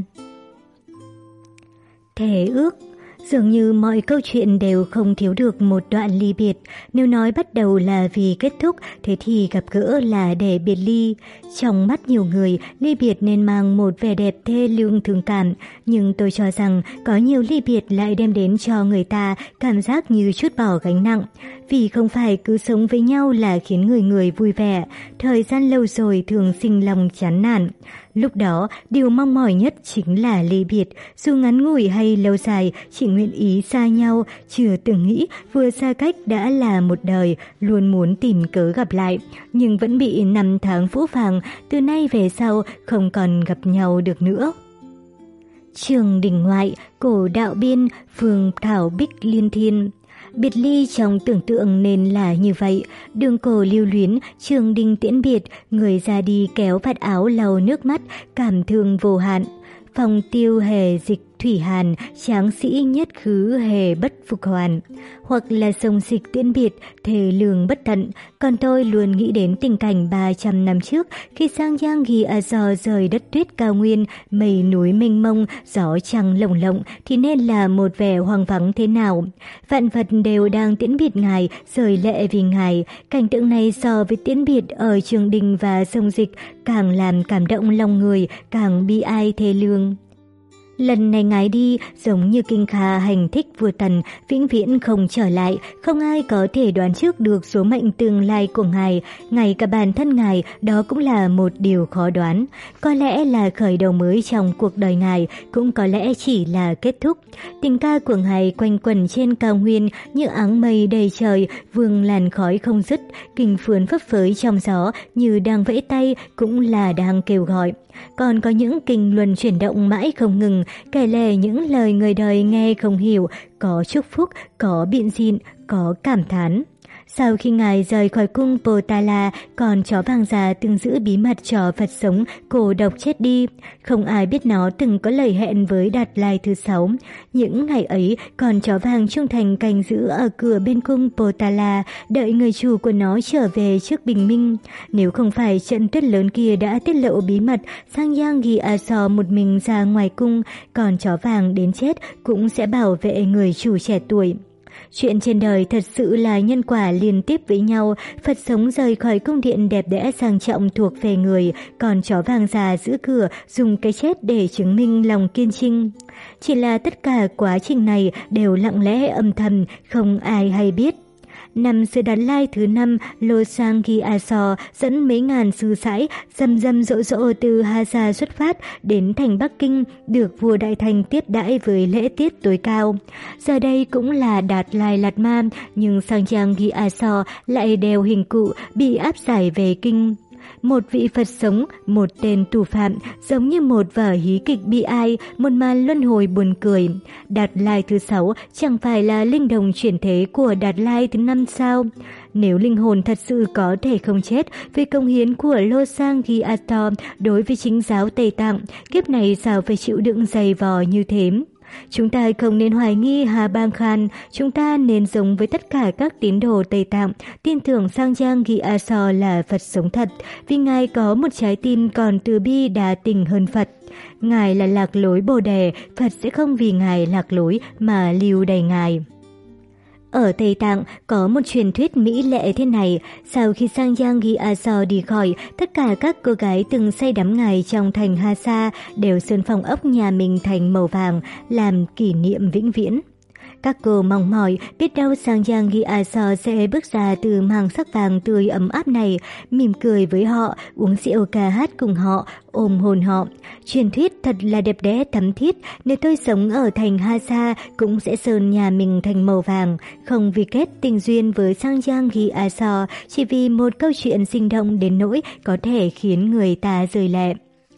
Thề ước. Dường như mọi câu chuyện đều không thiếu được một đoạn ly biệt. Nếu nói bắt đầu là vì kết thúc, thế thì gặp gỡ là để biệt ly. Trong mắt nhiều người, ly biệt nên mang một vẻ đẹp thê lương thương cảm. Nhưng tôi cho rằng có nhiều ly biệt lại đem đến cho người ta cảm giác như trút bỏ gánh nặng. Vì không phải cứ sống với nhau là khiến người người vui vẻ. Thời gian lâu rồi thường sinh lòng chán nản. Lúc đó, điều mong mỏi nhất chính là ly biệt, dù ngắn ngủi hay lâu dài, chỉ nguyện ý xa nhau, chưa từng nghĩ vừa xa cách đã là một đời, luôn muốn tìm cớ gặp lại, nhưng vẫn bị năm tháng phũ phàng, từ nay về sau không còn gặp nhau được nữa. Trường Đình Ngoại, Cổ Đạo Biên, phường Thảo Bích Liên Thiên. Biệt ly trong tưởng tượng nên là như vậy, đường cổ lưu luyến, trường đình tiễn biệt, người ra đi kéo vạt áo lau nước mắt, cảm thương vô hạn. Phong tiêu hề dịch thủy hàn, tráng sĩ nhất khứ hề bất phục hoàn. Hoặc là sông dịch tiễn biệt, thề lường bất tận. Còn tôi luôn nghĩ đến tình cảnh ba trăm năm trước, khi Sangyang Gyatso rời đất tuyết cao nguyên, mây núi mênh mông, gió trăng lồng lộng, thì nên là một vẻ hoang vắng thế nào. Vạn vật đều đang tiễn biệt ngài, rời lệ vì ngài. Cảnh tượng này so với tiễn biệt ở trường đình và sông dịch, càng làm cảm động lòng người, càng bi ai thê lương. Lần này ngài đi, giống như Kinh Kha hành thích vua Tần, vĩnh viễn không trở lại, không ai có thể đoán trước được số mệnh tương lai của ngài, ngay cả bản thân ngài, đó cũng là một điều khó đoán. Có lẽ là khởi đầu mới trong cuộc đời ngài, cũng có lẽ chỉ là kết thúc. Tình ca của ngài quanh quẩn trên cao nguyên như áng mây đầy trời, vương làn khói không dứt, kinh phướn phấp phới trong gió, như đang vẫy tay, cũng là đang kêu gọi. Còn có những kinh luân chuyển động mãi không ngừng, kể lể những lời người đời nghe không hiểu, có chúc phúc, có biện diện, có cảm thán. Sau khi ngài rời khỏi cung Potala, còn chó vàng già từng giữ bí mật cho Phật sống, cô độc chết đi. Không ai biết nó từng có lời hẹn với Đạt Lai thứ sáu. Những ngày ấy, con chó vàng trung thành canh giữ ở cửa bên cung Potala, đợi người chủ của nó trở về trước bình minh. Nếu không phải trận tuyết lớn kia đã tiết lộ bí mật, Sangyang Gyatso một mình ra ngoài cung, con chó vàng đến chết cũng sẽ bảo vệ người chủ trẻ tuổi. Chuyện trên đời thật sự là nhân quả liên tiếp với nhau, Phật sống rời khỏi cung điện đẹp đẽ sang trọng thuộc về người, còn chó vàng già giữ cửa dùng cái chết để chứng minh lòng kiên trinh. Chỉ là tất cả quá trình này đều lặng lẽ âm thầm, không ai hay biết. Năm sư Đạt Lai thứ năm, Losang Gyatso dẫn mấy ngàn sư sãi rầm rầm rộ rộ từ Lhasa xuất phát đến thành Bắc Kinh, được vua Đại Thành tiếp đãi với lễ tiết tối cao. Giờ đây cũng là Đạt Lai Lạt Ma, nhưng Sangyang Gyatso lại đeo hình cụ bị áp giải về kinh. Một vị Phật sống, một tên tù phạm, giống như một vở hí kịch bi ai, một màn luân hồi buồn cười. Đạt Lai thứ sáu chẳng phải là linh đồng chuyển thế của Đạt Lai thứ năm sao? Nếu linh hồn thật sự có thể không chết vì công hiến của Losang Gyatso đối với chính giáo Tây Tạng, kiếp này sao phải chịu đựng dày vò như thế? Chúng ta không nên hoài nghi Hà Bang Khan, chúng ta nên giống với tất cả các tín đồ Tây Tạng, tin tưởng Sangyang Gyatso là Phật sống thật, vì Ngài có một trái tim còn từ bi đa tình hơn Phật. Ngài là lạc lối Bồ Đề, Phật sẽ không vì Ngài lạc lối mà lưu đày Ngài. Ở Tây Tạng có một truyền thuyết mỹ lệ thế này, sau khi Sangyang Gyatso đi khỏi, tất cả các cô gái từng say đắm ngài trong thành Lhasa đều sơn phòng ốc nhà mình thành màu vàng, làm kỷ niệm vĩnh viễn. Các cô mong mỏi biết đâu Sangyang Gyatso sẽ bước ra từ màng sắc vàng tươi ấm áp này, mỉm cười với họ, uống rượu ca hát cùng họ, ôm hôn họ. Truyền thuyết thật là đẹp đẽ thắm thiết, nếu tôi sống ở thành Lhasa cũng sẽ sơn nhà mình thành màu vàng, không vì kết tình duyên với Sangyang Gyatso, chỉ vì một câu chuyện sinh động đến nỗi có thể khiến người ta rơi lệ.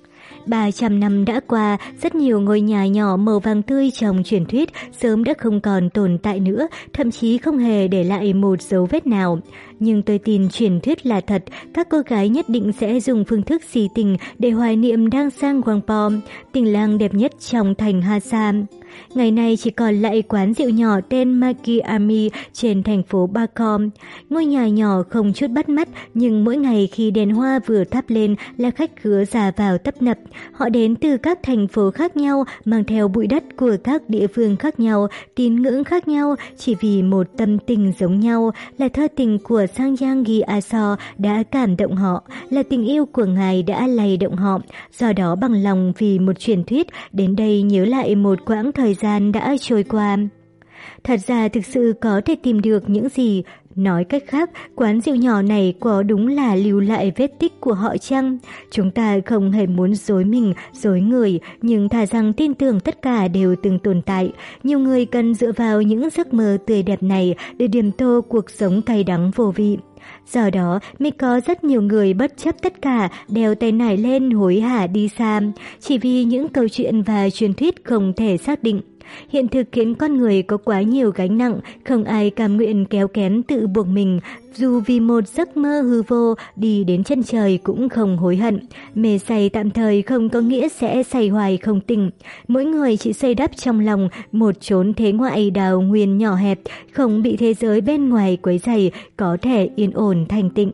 ba trăm năm đã qua, rất nhiều ngôi nhà nhỏ màu vàng tươi trong truyền thuyết sớm đã không còn tồn tại nữa, thậm chí không hề để lại một dấu vết nào. Nhưng tôi tin truyền thuyết là thật, các cô gái nhất định sẽ dùng phương thức si tình để hoài niệm đang sang Wangpo, tình làng đẹp nhất trong thành Lhasa. Ngày nay chỉ còn lại quán rượu nhỏ tên Maki Army trên thành phố Bakom. Ngôi nhà nhỏ không chút bắt mắt, nhưng mỗi ngày khi đèn hoa vừa thắp lên là khách khứa ra vào tấp nập. Họ đến từ các thành phố khác nhau, mang theo bụi đất của các địa phương khác nhau, tín ngưỡng khác nhau, chỉ vì một tâm tình giống nhau, là thơ tình của Sangyang Gyatso đã cảm động họ, là tình yêu của Ngài đã lay động họ. Do đó bằng lòng vì một truyền thuyết, đến đây nhớ lại một quãng thời gian đã trôi qua. Thật ra thực sự có thể tìm được những gì. Nói cách khác, quán rượu nhỏ này có đúng là lưu lại vết tích của họ chăng? Chúng ta không hề muốn dối mình, dối người, nhưng thà rằng tin tưởng tất cả đều từng tồn tại. Nhiều người cần dựa vào những giấc mơ tươi đẹp này để điểm tô cuộc sống cay đắng vô vị. Do đó, mới có rất nhiều người bất chấp tất cả đeo tay nải lên hối hả đi xa, chỉ vì những câu chuyện và truyền thuyết không thể xác định. Hiện thực khiến con người có quá nhiều gánh nặng, không ai cam nguyện kéo kén tự buộc mình, dù vì một giấc mơ hư vô đi đến chân trời cũng không hối hận. Mê say tạm thời không có nghĩa sẽ say hoài không tỉnh. Mỗi người chỉ xây đắp trong lòng một chốn thế ngoại đào nguyên nhỏ hẹp, không bị thế giới bên ngoài quấy rầy, có thể yên ổn thanh tịnh.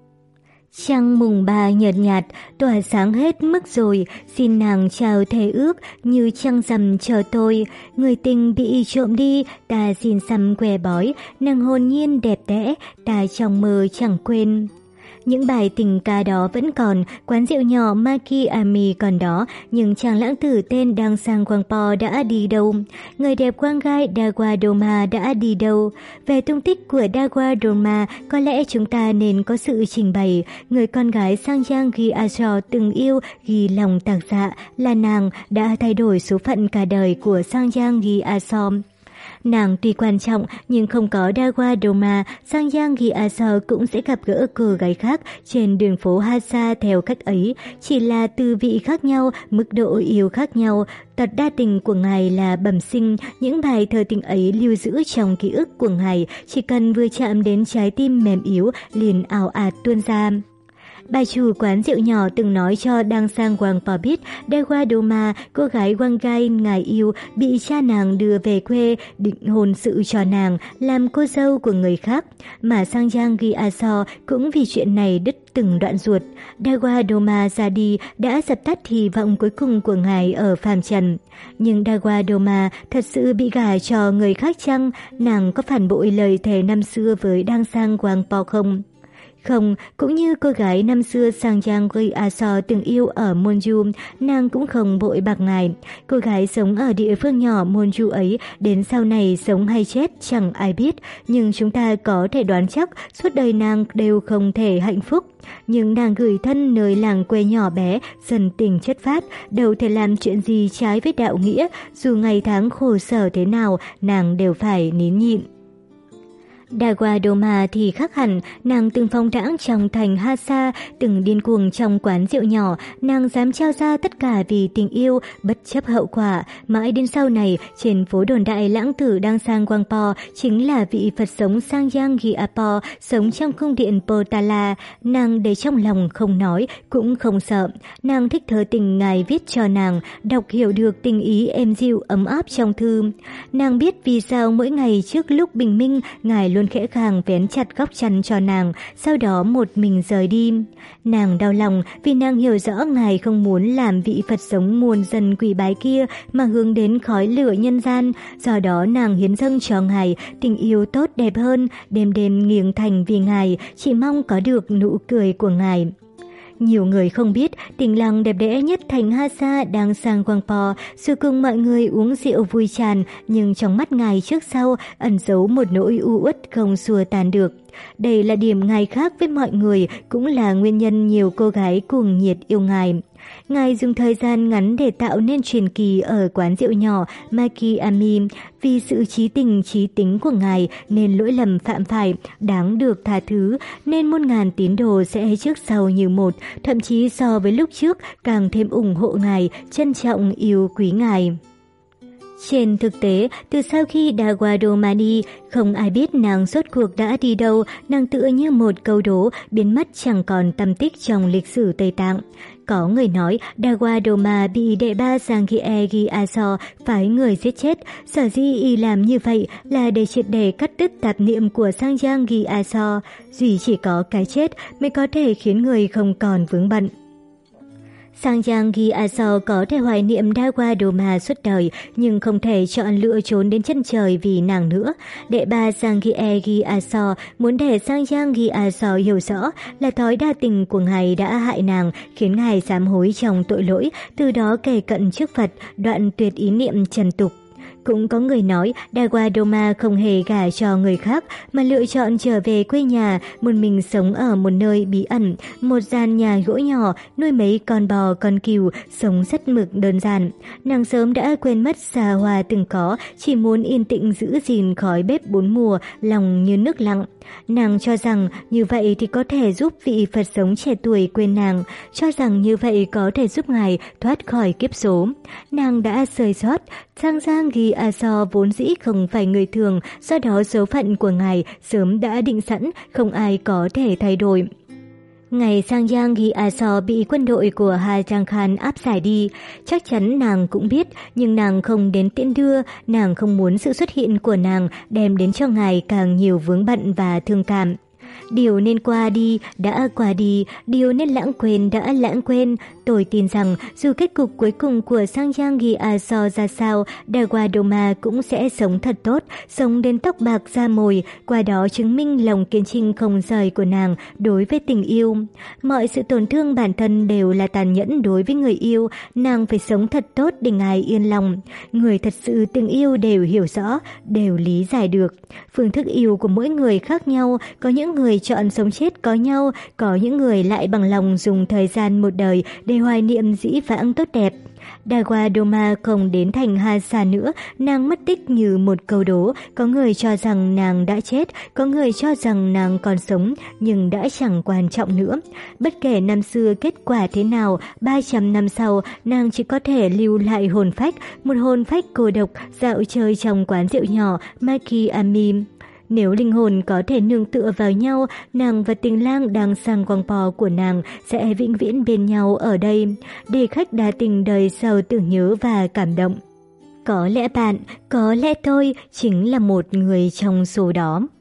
Trăng mùng ba nhợt nhạt, tỏa sáng hết mức rồi, xin nàng chào thề ước, như trăng rằm chờ tôi. Người tình bị trộm đi, ta xin xăm que bói, nàng hồn nhiên đẹp đẽ, ta trong mơ chẳng quên. Những bài tình ca đó vẫn còn, quán rượu nhỏ Makiami còn đó, nhưng chàng lãng tử tên Dang Sang Wangpo đã đi đâu? Người đẹp quang gai Dawa Doma đã đi đâu? Về tung tích của Dawa Doma, có lẽ chúng ta nên có sự trình bày. Người con gái Sangjang Gyatso từng yêu ghi lòng tạc dạ là nàng đã thay đổi số phận cả đời của Sangjang Gyatso. Nàng tuy quan trọng nhưng không có Dawa Doma, Sangjang Gyatso cũng sẽ gặp gỡ cô gái khác trên đường phố Hasa theo cách ấy, chỉ là tư vị khác nhau, mức độ yêu khác nhau. Tật đa tình của ngài là bẩm sinh, những bài thơ tình ấy lưu giữ trong ký ức của ngài, chỉ cần vừa chạm đến trái tim mềm yếu liền ào ạt tuôn ra. Bà chủ quán rượu nhỏ từng nói cho Dang Sang Wangpo biết Dawa Doma, cô gái quang gai ngài yêu, bị cha nàng đưa về quê định hôn sự cho nàng làm cô dâu của người khác, mà Sangjang Gyatso cũng vì chuyện này đứt từng đoạn ruột. Dawa Doma ra đi đã dập tắt hy vọng cuối cùng của ngài ở phàm trần. Nhưng Dawa Doma thật sự bị gả cho người khác chăng? Nàng có phản bội lời thề năm xưa với Dang Sang Wangpo không? Không, cũng như cô gái năm xưa Sangjang Gyatso từng yêu ở Monju, nàng cũng không bội bạc ngài. Cô gái sống ở địa phương nhỏ Monju ấy đến sau này sống hay chết chẳng ai biết, nhưng chúng ta có thể đoán chắc suốt đời nàng đều không thể hạnh phúc. Nhưng nàng gửi thân nơi làng quê nhỏ bé, dần tình chất phát, đâu thể làm chuyện gì trái với đạo nghĩa, dù ngày tháng khổ sở thế nào nàng đều phải nín nhịn. Dawa Doma thì khác hẳn, nàng từng phóng đãng trong thành Hasa, từng điên cuồng trong quán rượu nhỏ, nàng dám trao ra tất cả vì tình yêu, bất chấp hậu quả. Mãi đến sau này, trên phố đồn đại lãng tử Dang Sang Wangpo chính là vị Phật sống Sangjang Gyatso sống trong cung điện Potala. Nàng để trong lòng không nói, cũng không sợ. Nàng thích thơ tình ngài viết cho nàng, đọc hiểu được tình ý êm dịu ấm áp trong thư. Nàng biết vì sao mỗi ngày trước lúc bình minh, ngài luôn khẽ khàng vén chặt góc chăn cho nàng, sau đó một mình rời đi. Nàng đau lòng vì nàng hiểu rõ ngài không muốn làm vị Phật sống muôn dân quỷ bái kia mà hướng đến khói lửa nhân gian, do đó nàng hiến dâng cho ngài tình yêu tốt đẹp hơn, đêm đêm nghiêng thành vì ngài, chỉ mong có được nụ cười của ngài. Nhiều người không biết, tình làng đẹp đẽ nhất thành Hasa Dang Sang Wangpo, dù cùng mọi người uống rượu vui tràn, nhưng trong mắt ngài trước sau ẩn giấu một nỗi u uất không xua tan được. Đây là điểm ngài khác với mọi người, cũng là nguyên nhân nhiều cô gái cuồng nhiệt yêu ngài. Ngài dùng thời gian ngắn để tạo nên truyền kỳ ở quán rượu nhỏ Makiami. Vì sự trí tình trí tính của ngài nên lỗi lầm phạm phải đáng được tha thứ, nên muôn ngàn tín đồ sẽ trước sau như một, thậm chí so với lúc trước càng thêm ủng hộ ngài, trân trọng yêu quý ngài. Trên thực tế, từ sau khi Dawa Doma đi, không ai biết nàng rốt cuộc đã đi đâu, nàng tựa như một câu đố, biến mất chẳng còn tăm tích trong lịch sử Tây Tạng. Có người nói Dawa Doma bị đệ ba Sangjang Gyatso phái người giết chết, sở dĩ y làm như vậy là để triệt để cắt đứt tạp niệm của Sangjang Gyatso, duy chỉ có cái chết mới có thể khiến người không còn vướng bận. Sangjang Gyatso có thể hoài niệm Dawa Doma suốt đời, nhưng không thể chọn lựa trốn đến chân trời vì nàng nữa. Đệ ba Sangjang Gyatso muốn để Sangjang Gyatso hiểu rõ là thói đa tình của ngài đã hại nàng, khiến ngài sám hối trong tội lỗi, từ đó kề cận trước Phật, đoạn tuyệt ý niệm trần tục. Cũng có người nói Dawa Doma không hề gả cho người khác mà lựa chọn trở về quê nhà, một mình sống ở một nơi bí ẩn, một gian nhà gỗ nhỏ, nuôi mấy con bò con cừu, sống rất mực đơn giản. Nàng sớm đã quên mất xa hoa từng có, chỉ muốn yên tĩnh giữ gìn khói bếp bốn mùa, lòng như nước lặng. Nàng cho rằng như vậy thì có thể giúp vị Phật sống trẻ tuổi quên nàng, cho rằng như vậy có thể giúp ngài thoát khỏi kiếp số. Nàng đã sơi sót, Sangjang Gyatso vốn dĩ không phải người thường, do đó số phận của ngài sớm đã định sẵn, không ai có thể thay đổi. Ngày Sangjang Gyatso bị quân đội của Hajang Khan áp giải đi, chắc chắn nàng cũng biết, nhưng nàng không đến tiễn đưa, nàng không muốn sự xuất hiện của nàng đem đến cho ngài càng nhiều vướng bận và thương cảm. Điều nên qua đi đã qua đi, điều nên lãng quên đã lãng quên. Tôi tin rằng dù kết cục cuối cùng của Sangyang Gyatso ra sao, Dawa Doma cũng sẽ sống thật tốt, sống đến tóc bạc da mồi, qua đó chứng minh lòng kiên trinh không rời của nàng đối với tình yêu. Mọi sự tổn thương bản thân đều là tàn nhẫn đối với người yêu, nàng phải sống thật tốt để ngài yên lòng. Người thật sự tình yêu đều hiểu rõ, đều lý giải được. Phương thức yêu của mỗi người khác nhau, có những người chọn sống chết có nhau, có những người lại bằng lòng dùng thời gian một đời để hoài niệm dĩ vãng tốt đẹp. Dawa Doma không đến thành Hasa nữa, nàng mất tích như một câu đố, có người cho rằng nàng đã chết, có người cho rằng nàng còn sống, nhưng đã chẳng quan trọng nữa. Bất kể năm xưa kết quả thế nào, ba trăm năm sau, nàng chỉ có thể lưu lại hồn phách, một hồn phách cô độc, dạo chơi trong quán rượu nhỏ Makiami. Nếu linh hồn có thể nương tựa vào nhau, nàng và tình lang đang sang quang bò của nàng sẽ vĩnh viễn bên nhau ở đây, để khách đa tình đời sau tưởng nhớ và cảm động. Có lẽ bạn, có lẽ tôi chính là một người trong số đó.